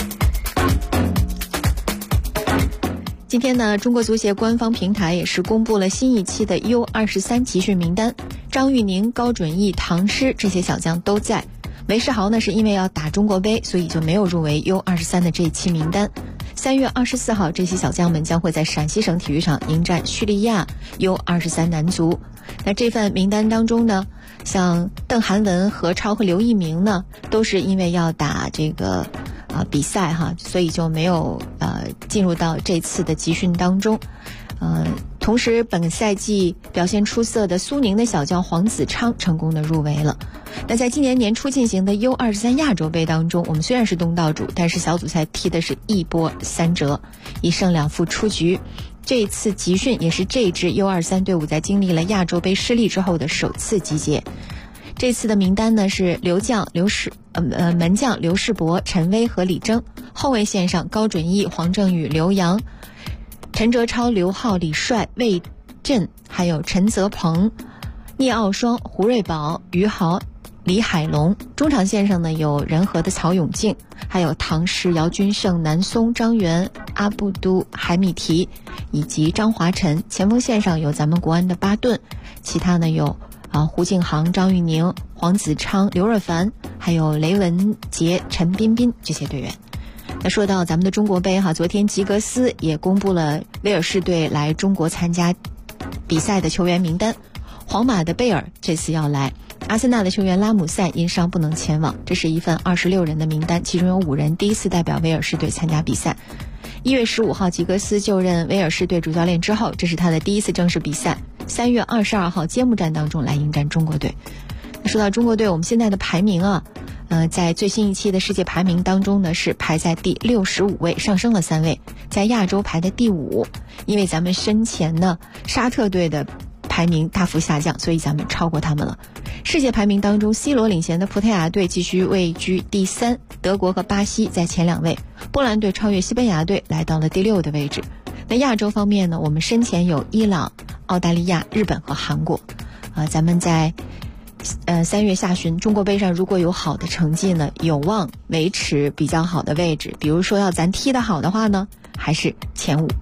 今天呢，中国足协官方平台也是公布了新一期的 U23 集训名单，张玉宁、高准翼、唐诗这些小将都在。韦世豪呢是因为要打中国杯，所以就没有入围 U23 的这一期名单。3月24号，这些小将们将会在陕西省体育场迎战叙利亚 U23 男足。那这份名单当中呢，像邓涵文、何超和刘一鸣呢，都是因为要打这个比赛哈，所以就没有进入到这次的集训当中。同时本赛季表现出色的苏宁的小将黄子昌成功的入围了。那在今年年初进行的 U23 亚洲杯当中，我们虽然是东道主，但是小组赛踢的是1波3折，1胜2负出局。这一次集训也是这支 U23 队伍在经历了亚洲杯失利之后的首次集结。这次的名单呢是门将刘世博、陈威和李征，后卫线上高准翼、黄正宇、刘洋、陈哲超、刘浩、李帅、魏震，还有陈泽鹏、聂奥双、胡瑞宝、于豪、李海龙。中场线上呢有仁和的曹永静，还有唐诗、姚军胜、南松、张元、阿布都、海米提以及张华晨。前锋线上有咱们国安的巴顿，其他呢有胡敬航、张玉宁、黄子昌、刘若凡，还有雷文杰、陈彬彬这些队员。那说到咱们的中国杯昨天吉格斯也公布了威尔士队来中国参加比赛的球员名单。皇马的贝尔这次要来，阿森纳的球员拉姆塞因伤不能前往。这是一份26人的名单，其中有5人第一次代表威尔士队参加比赛。1月15号吉格斯就任威尔士队主教练之后，这是他的第一次正式比赛。3月22号揭幕战当中来迎战中国队。说到中国队，我们现在的排名在最新一期的世界排名当中呢，是排在第65位，上升了3位，在亚洲排的第5。因为咱们身前呢沙特队的排名大幅下降，所以咱们超过他们了。世界排名当中 C 罗领衔的葡萄牙队继续位居第3，德国和巴西在前2位，波兰队超越西班牙队来到了第6的位置。那亚洲方面呢，我们身前有伊朗、澳大利亚、日本和韩国。咱们在3月下旬中国杯上如果有好的成绩呢，有望维持比较好的位置。比如说要咱踢得好的话呢，还是前5。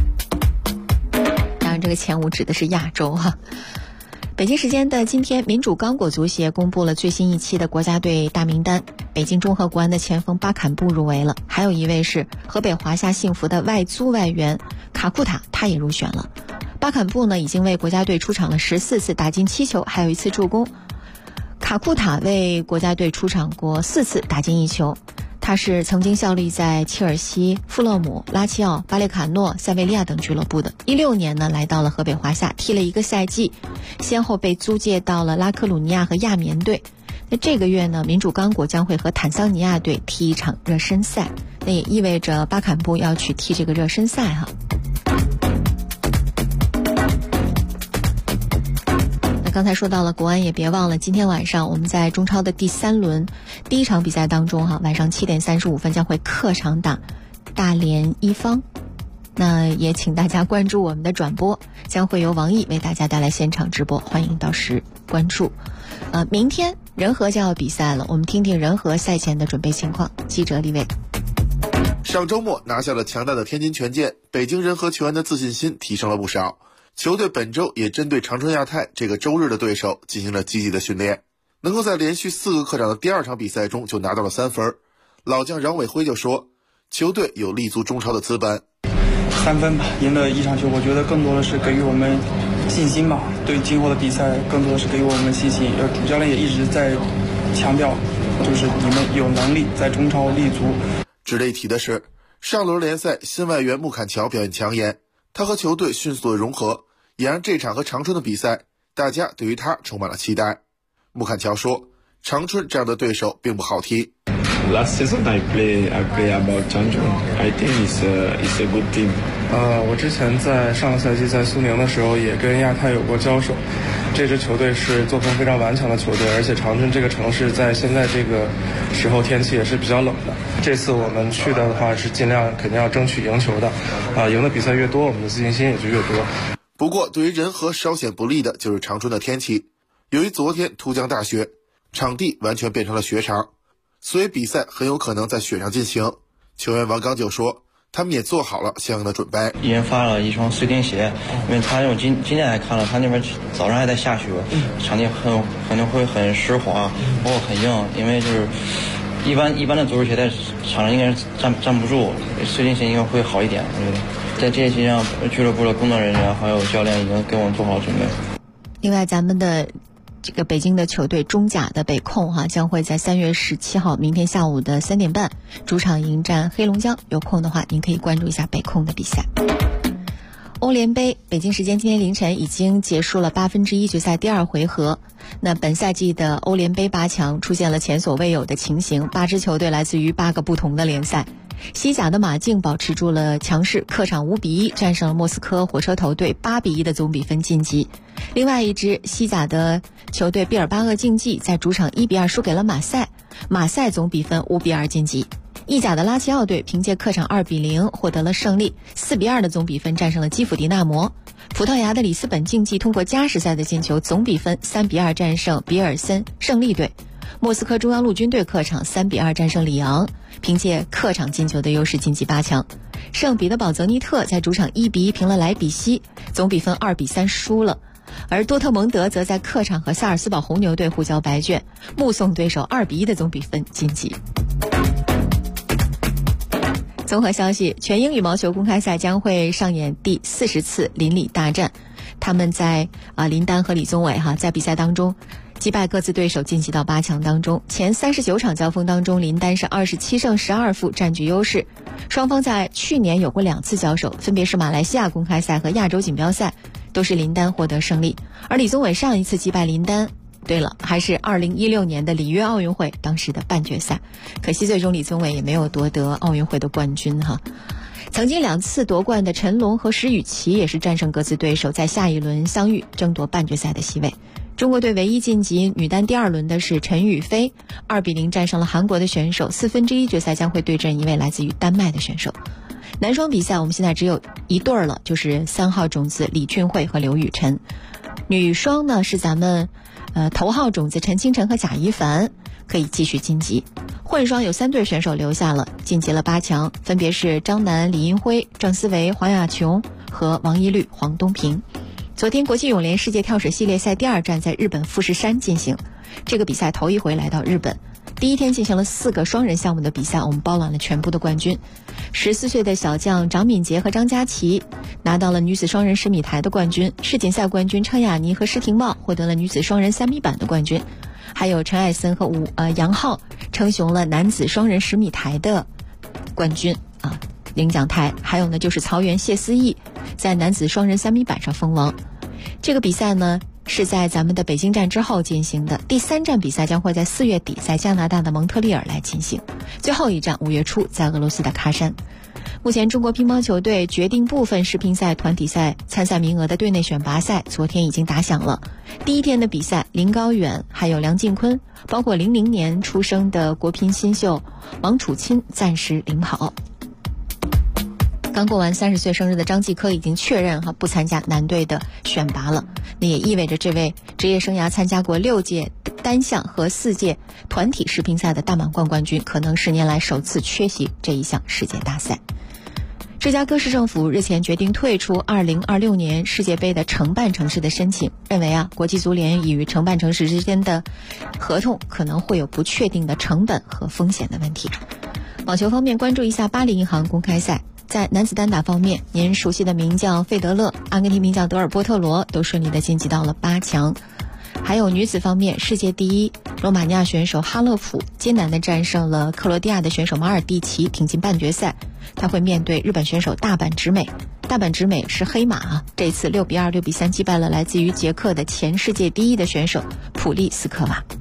当然这个前5指的是亚洲哈。北京时间的今天，民主刚果足协公布了最新一期的国家队大名单，北京中赫国安的前锋巴坎布入围了，还有一位是河北华夏幸福的外租外援卡库塔，他也入选了。巴坎布呢已经为国家队出场了14次，打进7球，还有1次助攻。卡库塔为国家队出场过4次，打进1球。他是曾经效力在切尔西、富勒姆、拉齐奥、巴列卡诺、塞维利亚等俱乐部的。16年呢来到了河北华夏，踢了1个赛季，先后被租借到了拉科鲁尼亚和亚棉队。那这个月呢，民主刚果将会和坦桑尼亚队踢一场热身赛，那也意味着巴坎布要去踢这个热身赛哈。 刚才说到了国安，也别忘了今天晚上我们在中超的第3轮第1场比赛当中晚上7点35分将会客场打大连一方。那也请大家关注我们的转播，将会由王毅为大家带来现场直播，欢迎到时关注。明天仁和就要比赛了，我们听听仁和赛前的准备情况。记者李伟。 上周末拿下了强大的天津权健，北京人和球员的自信心提升了不少。球队本周也针对长春亚泰这个周日的对手进行了积极的训练，能够在连续4个客场的第2场比赛中就拿到了3分。老将饶伟辉就说，球队有立足中超的资本。 3分吧，赢了1场球，我觉得更多的是给予我们信心吧。对今后的比赛，更多的是给予我们信心。主教练也一直在强调，就是你们有能力在中超立足。 值得一提的是，上轮联赛新外援穆坎乔表现抢眼，他和球队迅速的融合，也让这场和长春的比赛，大家对于他充满了期待。穆坎乔说，长春这样的对手并不好踢。 Last season I play about Changchun. I think it's a good team. 我之前在上个赛季在苏宁的时候也跟亚泰有过交手，这支球队是作风非常顽强的球队，而且长春这个城市在现在这个时候天气也是比较冷的。这次我们去的话是尽量肯定要争取赢球的，赢的比赛越多，我们的自信心也就越多。 不过对于仁和稍显不利的就是长春的天气，由于昨天突降大雪，场地完全变成了雪场，所以比赛很有可能在雪上进行。球员王刚就说，他们也做好了相应的准备， 研发了一双碎钉鞋，因为他那种今天还看了，他那边早上还在下雪，场地可能会很湿滑，包括很硬，因为就是一般的足球鞋在场上应该是站不住，碎钉鞋应该会好一点。我觉得在这些期间，俱乐部的工作人员还有教练已经给我们做好准备。 另外，咱们的这个北京的球队中甲的北控将会在3月17号明天下午的3点半主场迎战黑龙江，有空的话您可以关注一下北控的比赛。欧联杯北京时间今天凌晨已经结束了1/8决赛第2回合。那本赛季的欧联杯8强出现了前所未有的情形，8支球队来自于8个不同的联赛。西甲的马竞保持住了强势，客场5-1战胜了莫斯科火车头队，8-1的总比分晋级。另外一支西甲的球队毕尔巴鄂竞技在主场1-2输给了马赛，马赛总比分5-2晋级。意甲的拉齐奥队凭借客场2-0获得了胜利，4-2的总比分战胜了基辅迪纳摩。葡萄牙的里斯本竞技通过加时赛的进球，总比分3-2战胜比尔森胜利队。莫斯科中央陆军队客场3-2战胜里昂，凭借客场进球的优势晋级8强。圣彼得堡泽尼特在主场1-1平了莱比锡，总比分2-3输了。而多特蒙德则在客场和萨尔斯堡红牛队互交白卷，目送对手2-1的总比分晋级。综合消息，全英羽毛球公开赛将会上演第40次邻里大战，他们在林丹和李宗伟在比赛当中击败各自对手晋级到8强当中。前39场交锋当中，林丹是27胜12负占据优势。双方在去年有过2次交手，分别是马来西亚公开赛和亚洲锦标赛，都是林丹获得胜利。而李宗伟上一次击败林丹，对了，还是2016年的里约奥运会当时的半决赛，可惜最终李宗伟也没有夺得奥运会的冠军曾经2次夺冠的陈龙和石宇奇也是战胜各自对手，在下一轮相遇，争夺半决赛的席位。中国队唯一晋级女单第2轮的是陈雨菲，2-0战胜了韩国的选手，1/4决赛将会对阵一位来自于丹麦的选手。男双比赛我们现在只有一对了，就是3号种子李俊慧和刘雨辰。女双呢是咱们头号种子陈清晨和贾一凡可以继续晋级。混双有3对选手留下了，晋级了8强，分别是张楠、李英辉、郑思维、黄雅琼和王一律、黄东萍。昨天国际泳联世界跳水系列赛第2站在日本富士山进行，这个比赛头一回来到日本。第一天进行了4个双人项目的比赛，我们包揽了全部的冠军。14岁的小将张敏杰和张佳琪拿到了女子双人10米台的冠军，世锦赛冠军程雅妮和施廷懋获得了女子双人3米板的冠军，还有陈艾森和杨浩称雄了男子双人10米台的冠军领奖台。还有呢就是曹原谢思义在男子双人3米板上封王。这个比赛呢是在咱们的北京站之后进行的，第3站比赛将会在4月底在加拿大的蒙特利尔来进行，最后一站5月初在俄罗斯的喀山。 目前中国乒乓球队决定部分世乒赛团体赛参赛名额的队内选拔赛昨天已经打响了。第一天的比赛，林高远还有梁靖昆，包括00年出生的国乒新秀王楚钦暂时领跑。刚过完30岁生日的张继科已经确认不参加男队的选拔了，那也意味着这位职业生涯参加过6届单项和4届团体世乒赛的大满贯冠军，可能10年来首次缺席这一项世界大赛。芝加哥市政府日前决定退出2026年世界杯的承办城市的申请，认为国际足联与承办城市之间的合同可能会有不确定的成本和风险的问题。网球方面，关注一下巴黎银行公开赛。在男子单打方面，您熟悉的名将费德勒、阿根廷名将德尔波特罗都顺利的晋级到了8强。还有女子方面，世界第一罗马尼亚选手哈勒普艰难的战胜了克罗地亚的选手马尔蒂奇，挺进半决赛。他会面对日本选手大阪直美。大阪直美是黑马这次6比2、6比3击败了来自于捷克的前世界第一的选手普利斯科娃。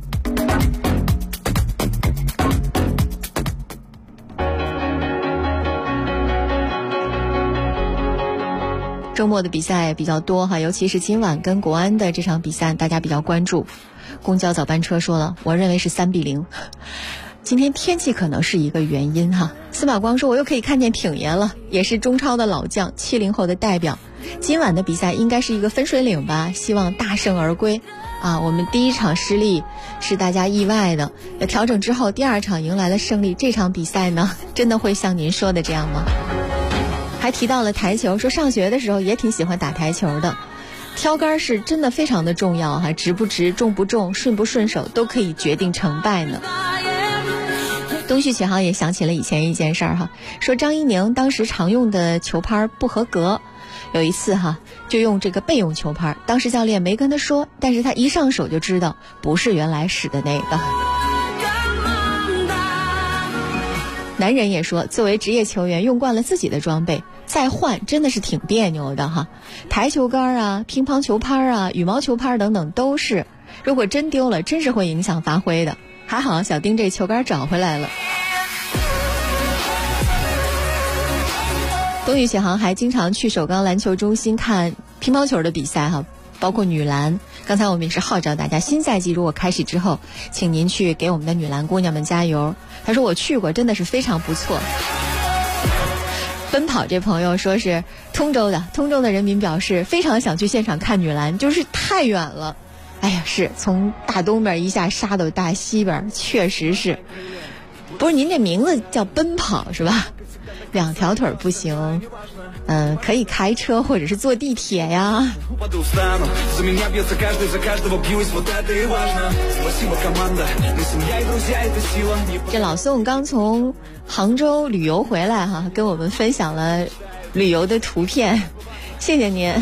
周末的比赛比较多尤其是今晚跟国安的这场比赛大家比较关注。公交早班车说了，我认为是3比0。今天天气可能是一个原因司马光说，我又可以看见挺爷了，也是中超的老将，70后的代表。今晚的比赛应该是一个分水岭吧，希望大胜而归我们第一场失利是大家意外的，调整之后第2场迎来了胜利，这场比赛呢真的会像您说的这样吗？还提到了台球，说上学的时候也挺喜欢打台球的，挑杆是真的非常的重要直不直、重不重、顺不顺手都可以决定成败呢。东旭启航也想起了以前一件事儿说张怡宁当时常用的球拍不合格，有一次就用这个备用球拍，当时教练没跟他说，但是他一上手就知道不是原来使的那个。男人也说，作为职业球员用惯了自己的装备，再换真的是挺别扭的台球杆乒乓球拍羽毛球拍等等都是，如果真丢了真是会影响发挥的。还好小丁这球杆找回来了。东宇启航还经常去首钢篮球中心看乒乓球的比赛包括女篮。刚才我们也是号召大家，新赛季如果开始之后，请您去给我们的女篮姑娘们加油。他说我去过，真的是非常不错。奔跑这朋友说是通州的人民表示非常想去现场看女篮，就是太远了。哎呀，是从大东边一下杀到大西边，确实是。不是您这名字叫奔跑是吧？2条腿不行，可以开车或者是坐地铁呀。这老宋刚从杭州旅游回来跟我们分享了旅游的图片，谢谢您。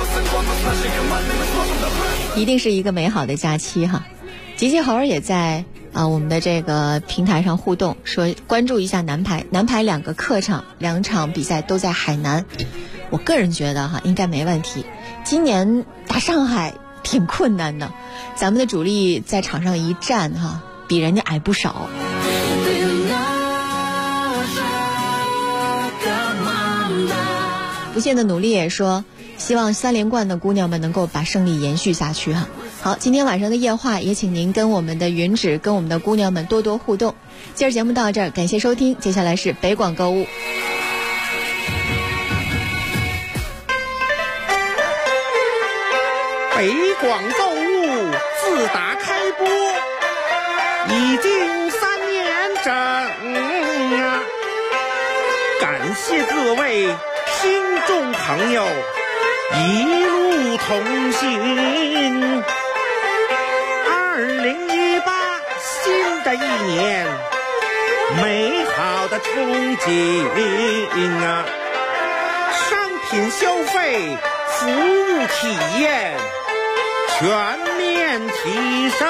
一定是一个美好的假期吉吉猴也在我们的这个平台上互动，说关注一下男排2个客场2场比赛都在海南，我个人觉得应该没问题。今年打上海挺困难的，咱们的主力在场上一站比人家矮不少。不懈的努力也说，希望3连冠的姑娘们能够把胜利延续下去好，今天晚上的夜话也请您跟我们的云芷跟我们的姑娘们多多互动。今儿节目到这儿，感谢收听，接下来是北广购物。 北广购物自打开播已经3年整感谢各位听众朋友一路同行。2018新的一年，美好的憧憬商品消费、服务体验全面提升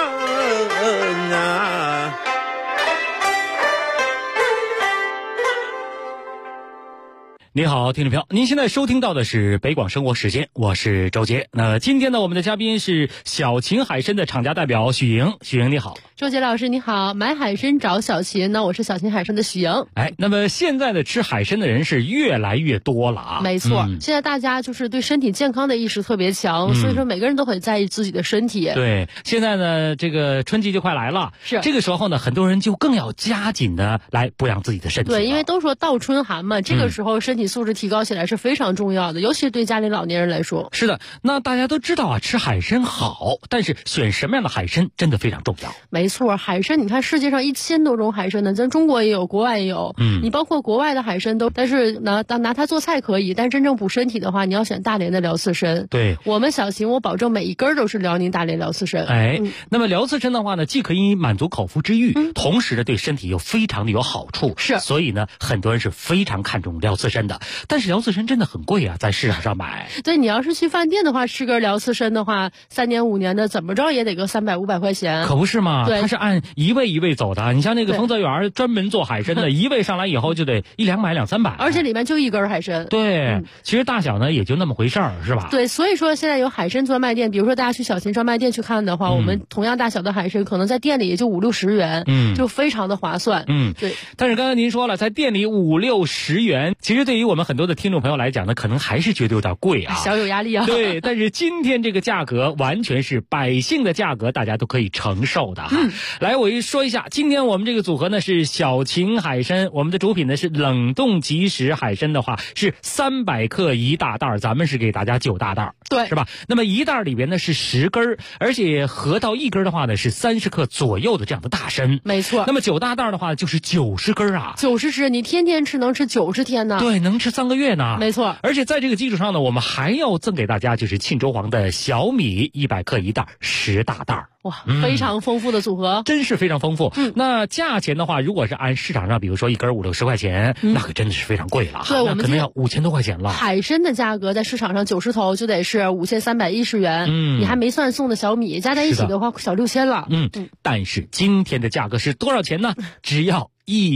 你好，听众朋友，您现在收听到的是北广生活时间，我是周杰。那今天呢，我们的嘉宾是小秦海参的厂家代表许莹。许莹你好。 周杰老师你好，买海参找小秦呢，我是小秦海参的许莹。 那么现在的吃海参的人是越来越多了啊。 没错，现在大家就是对身体健康的意识特别强，所以说每个人都很在意自己的身体。 对，现在呢，这个春季就快来了， 是这个时候呢，很多人就更要加紧的来补养自己的身体。 对，因为都说倒春寒嘛，这个时候身体素质提高起来是非常重要的，尤其是对家里老年人来说。 是的，那大家都知道啊，吃海参好，但是选什么样的海参真的非常重要。 没错，海参你看世界上1000多种海参呢，咱中国也有，国外也有。你包括国外的海参都，但是拿它做菜可以，但真正补身体的话，你要选大连的辽刺参。 对， 我们小秦我保证每一根都是辽宁大连辽刺参。 那么辽刺参的话呢，既可以满足口腹之欲，同时呢对身体又非常的有好处。 是， 所以呢很多人是非常看重辽刺参的。但是辽刺参真的很贵啊，在市场上买。 对，你要是去饭店的话，吃根辽刺参的话，3年5年的怎么着也得个300、500块钱。 可不是嘛？ 对， 它是按一位一位走的。你像那个丰泽园专门做海参的，一位上来以后就得100-200、200-300， 而且里面就一根海参。 对，其实大小呢也就那么回事儿，是吧？ 对，所以说现在有海参专卖店，比如说大家去小秦专卖店去看的话，我们同样大小的海参可能在店里也就50-60元，就非常的划算。 对。但是刚才您说了，在店里50-60元，其实对于我们很多的听众朋友来讲呢，可能还是觉得有点贵啊， 小有压力啊。 对，但是今天这个价格完全是百姓的价格，大家都可以承受的哈。来，我说一下，今天我们这个组合呢是小秦海参，我们的主品呢是冷冻即食海参的话是300克1大袋，咱们是给大家9大袋， 对， 是吧？那么1袋里边呢是10根，而且合到1根的话呢是30克左右的这样的大参， 没错。 那么9大袋的话就是90根啊 ，90只，你天天吃能吃90天呢？ 对，能吃3个月呢。 没错。 而且在这个基础上呢，我们还要赠给大家就是沁州黄的小米100克1袋10大袋。 哇，非常丰富的组合， 真是非常丰富。那价钱的话，如果是按市场上，比如说1根50-60块钱，那可真的是非常贵了。 对，我们可能要5000多块钱了。 海参的价格在市场上90头就得是5310元，你还没算送的小米，加在一起的话小6000了。 但是今天的价格是多少钱呢？只要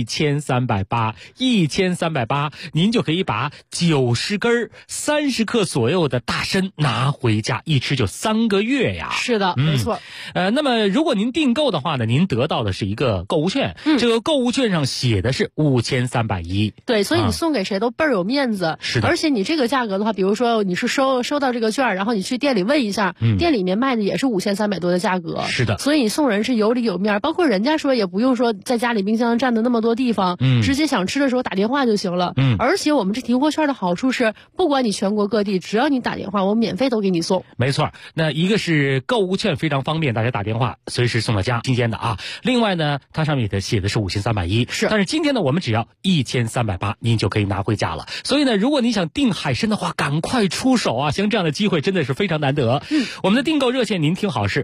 1380，1380，您就可以把90根30克左右的大参拿回家，一吃就3个月呀。 是的，没错。 那么如果您订购的话呢，您得到的是一个购物券，这个购物券上写的是5310。 对，所以你送给谁都倍儿有面子。 是的。 而且你这个价格的话，比如说你是收到这个券，然后你去店里问一下，店里面卖的也是5300多的价格。 是的。 所以你送人是有里有面，包括人家说也不用说在家里冰箱占的那么多地方，直接想吃的时候打电话就行了。而且我们这提货券的好处是，不管你全国各地，只要你打电话，我免费都给你送。 没错，那一个是购物券非常方便，大家打电话随时送到家，新鲜的啊。另外呢，它上面写的是5310， 是。 但是今天呢，我们只要1380，您就可以拿回家了。所以呢，如果你想订海参的话，赶快出手啊！像这样的机会真的是非常难得。我们的订购热线您听好是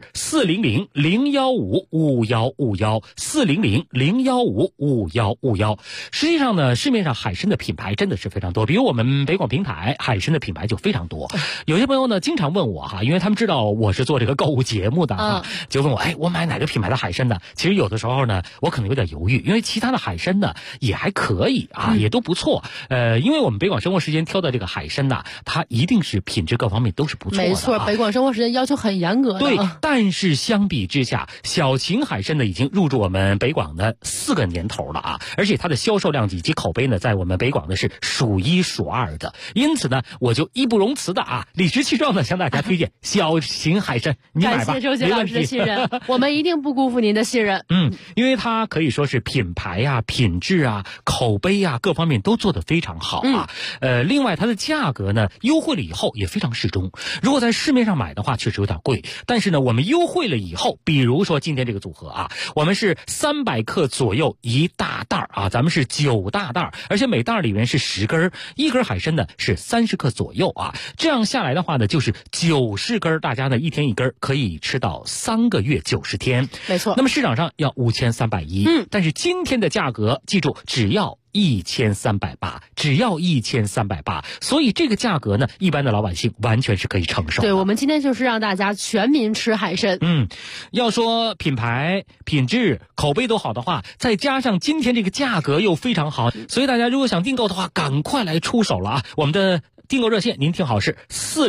400-015-5151，400-015-5151。实际上呢，市面上海参的品牌真的是非常多，比如我们北广平台海参的品牌就非常多。有些朋友呢经常问我哈，因为他们知道我是做这个购物节目的就问我，我买哪个品牌的海参呢？其实有的时候呢，我可能有点犹豫，因为其他的海参呢也还可以啊，也都不错。因为我们北广生活时间挑的这个海参呢，它一定是品质各方面都是不错的。 没错，北广生活时间要求很严格的。 对，但是相比之下，小秦海参呢已经入驻我们北广的4个年头了啊，而且它的销售量以及口碑呢，在我们北广呢是数1数2的。因此呢，我就义不容辞的理直气壮的向大家推荐小秦海参，你买吧。 感谢周杰老师的信任，我们一定不辜负您的信任。 因为它可以说是品牌啊、品质啊、口碑啊各方面都做得非常好啊。另外它的价格呢优惠了以后也非常适中。如果在市面上买的话，确实有点贵，但是呢，我们优惠了以后，比如说今天这个组合我们是300克左右1大袋咱们是9大袋，而且每袋里面是10根，1根海参呢是30克左右这样下来的话呢，就是90根，大家呢一天1根，可以吃到3个月90天。 没错。 那么市场上要5310，但是今天的价格记住，只要 1380，只要1380，所以这个价格呢，一般的老百姓完全是可以承受的。 对，我们今天就是让大家全民吃海参。 要说品牌、品质、口碑都好的话，再加上今天这个价格又非常好，所以大家如果想订购的话，赶快来出手了啊！我们的订购热线您听好，是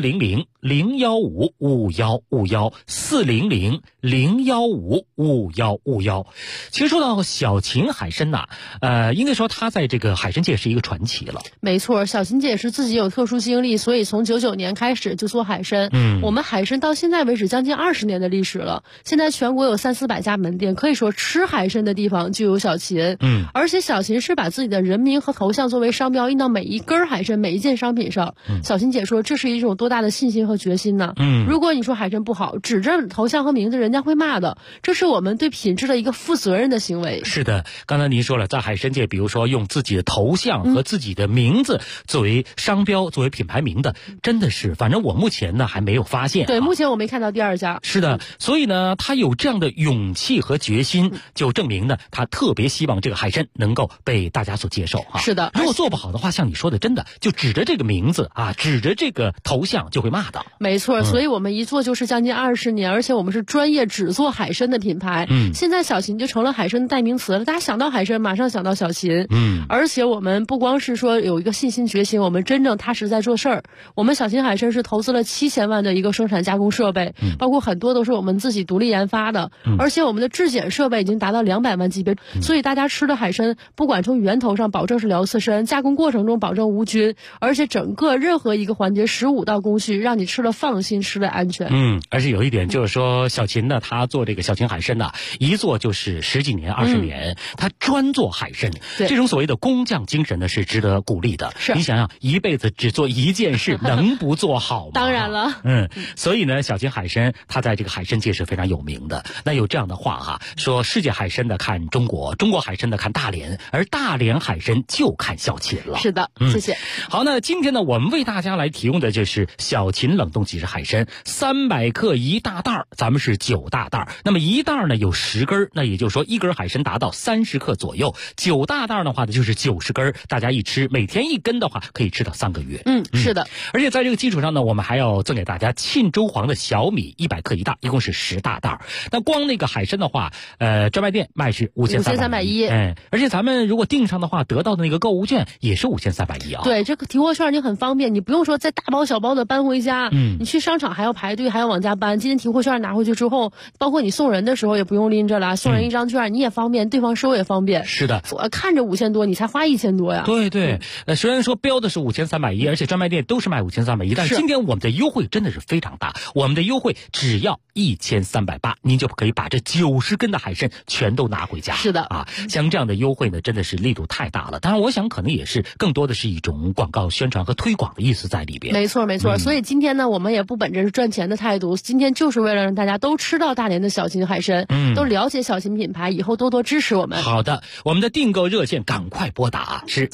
400-015-5151，400-015-5151。其实说到小秦海参呐，应该说他在这个海参界是一个传奇了。 没错，小秦姐是自己有特殊经历，所以从99年开始就做海参。我们海参到现在为止将近20年的历史了，现在全国有300-400家门店，可以说吃海参的地方就有小秦。而且小秦是把自己的人名和头像作为商标印到每一根海参、每一件商品上。小秦姐说，这是一种多大的信心和决心呢？如果你说海参不好，指着头像和名字，人家会骂的。这是我们对品质的一个负责任的行为。 是的，刚才您说了，在海参界，比如说用自己的头像和自己的名字作为商标、作为品牌名的，真的是，反正我目前呢还没有发现。 对，目前我没看到第二家。 是的，所以呢，他有这样的勇气和决心，就证明呢，他特别希望这个海参能够被大家所接受啊。 是的， 如果做不好的话，像你说的，真的就指着这个名字啊，指着这个头像就会骂的。 没错，所以我们一做就是将近20年，而且我们是专业只做海参的品牌。现在小秦就成了海参的代名词了，大家想到海参马上想到小秦。而且我们不光是说有一个信心决心，我们真正踏实在做事儿。我们小秦海参是投资了7000万的一个生产加工设备，包括很多都是我们自己独立研发的，而且我们的质检设备已经达到200万级别，所以大家吃的海参不管从源头上保证是聊刺参，加工过程中保证无菌，而且整个任何一个环节15道工序，让你吃了放心，吃了安全。 而且有一点就是说，小秦呢，他做这个小秦海参呢，一做就是10几年、20年，他专做海参，这种所谓的工匠精神呢，是值得鼓励的。 是， 你想想，一辈子只做一件事，能不做好吗？ 当然了。 所以呢，小秦海参他在这个海参界是非常有名的。那有这样的话哈，说世界海参的看中国，中国海参的看大连，而大连海参就看小秦了。 是的，谢谢。 好，那今天呢，我们为大家来提供的就是小秦冷冻即食海参，300克一大袋，咱们是9大袋。那么一袋呢有10根，那也就是说一根海参达到30克左右，9大袋的话呢就是90根，大家一吃，每天1根的话可以吃到3个月。 是的。 而且在这个基础上呢，我们还要赠给大家沁州黄的小米100克一袋，一共是10大袋。那光那个海参的话，专卖店卖是5310，而且咱们如果订上的话，得到的那个购物券也是5310啊。 对，这个提货券你很方便，你不用说再大包小包的搬回家，你去商场还要排队，还要往家搬。今天提货券拿回去之后，包括你送人的时候也不用拎着了，送人一张券你也方便，对方收也方便。 是的， 我看着5000多，你才花1000多呀。 对，虽然说标的是5310，而且专卖店都是卖5310，但是今天我们的优惠真的是非常大，我们的优惠只要1380，您就可以把这90根的海参全都拿回家。 是的啊，像这样的优惠呢，真的是力度太大了。当然，我想可能也是更多的是一种广告宣传和推广的意思在里边。 没错，所以今天呢，我们也不本着是赚钱的态度，今天就是为了让大家都吃到大连的小秦海参，都了解小秦品牌，以后多多支持我们。 好的，我们的订购热线赶快拨打，是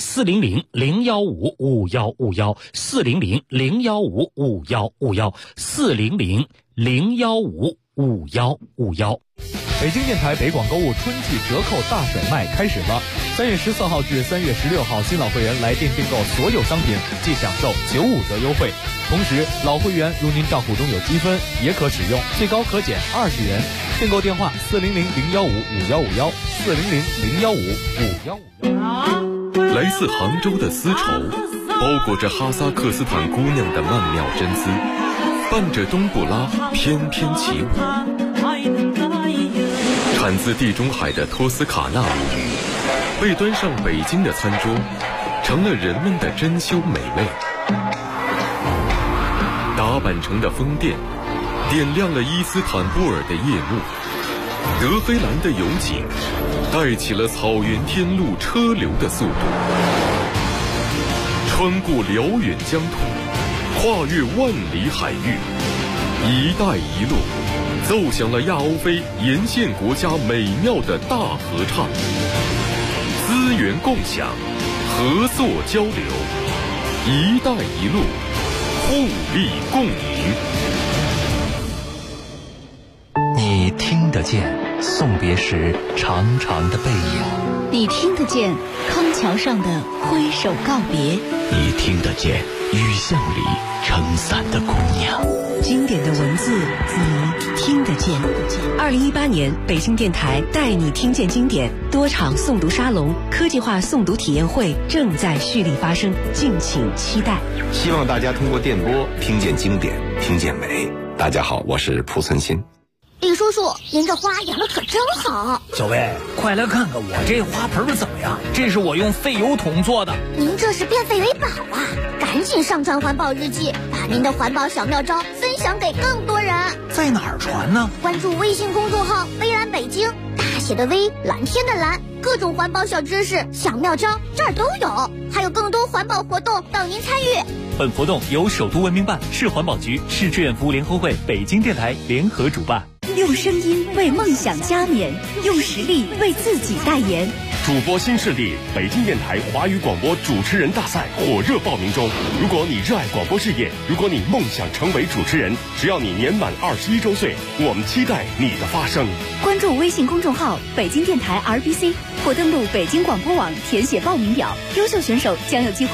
400-015-5151，400-015-5151，400-015-5151。 北京电台北广购物春季折扣大甩卖开始了，3月14号至3月16号，新老会员来电订购所有商品即享受95折优惠。同时，老会员如您账户中有积分，也可使用，最高可减20元。订购电话400-015-5151，400-015-5151。 来自杭州的丝绸，包裹着哈萨克斯坦姑娘的曼妙真姿，伴着冬不拉翩翩起舞。产自地中海的托斯卡纳母语，被端上北京的餐桌，成了人们的珍馐美味。打扮成的风电，点亮了伊斯坦布尔的夜幕。德黑兰的油井，带起了草原天路车流的速度。穿过辽远疆土，跨越万里海域，一带一路奏响了亚欧非沿线国家美妙的大合唱。资源共享，合作交流，一带一路，互利共赢。 你听得见， 送别时长长的背影。 你听得见康桥上的挥手告别， 你听得见雨巷里撑伞的姑娘。 经典的文字，你听得见。2018年，北京电台带你听见经典多场诵读沙龙、科技化诵读体验会正在蓄力发生，敬请期待。 希望大家通过电波听见经典，听见美。大家好，我是蒲存昕。 李叔叔，您这花养的可真好。 小薇，快来看看我这花盆怎么样？这是我用废油桶做的。 您这是变废为宝啊！赶紧上传环保日记，把您的环保小妙招分享给更多人。 在哪儿传呢？ 关注微信公众号“微蓝北京”，大写的微，蓝天的蓝，各种环保小知识、小妙招这儿都有，还有更多环保活动等您参与。 本活动由首都文明办、市环保局、市志愿服务联合会、北京电台联合主办。 用声音为梦想加冕，用实力为自己代言。 主播新势力北京电台华语广播主持人大赛火热报名中。如果你热爱广播事业，如果你梦想成为主持人，只要你年满21周岁，我们期待你的发声。 关注微信公众号北京电台 RBC， 或登录北京广播网填写报名表，优秀选手将有机会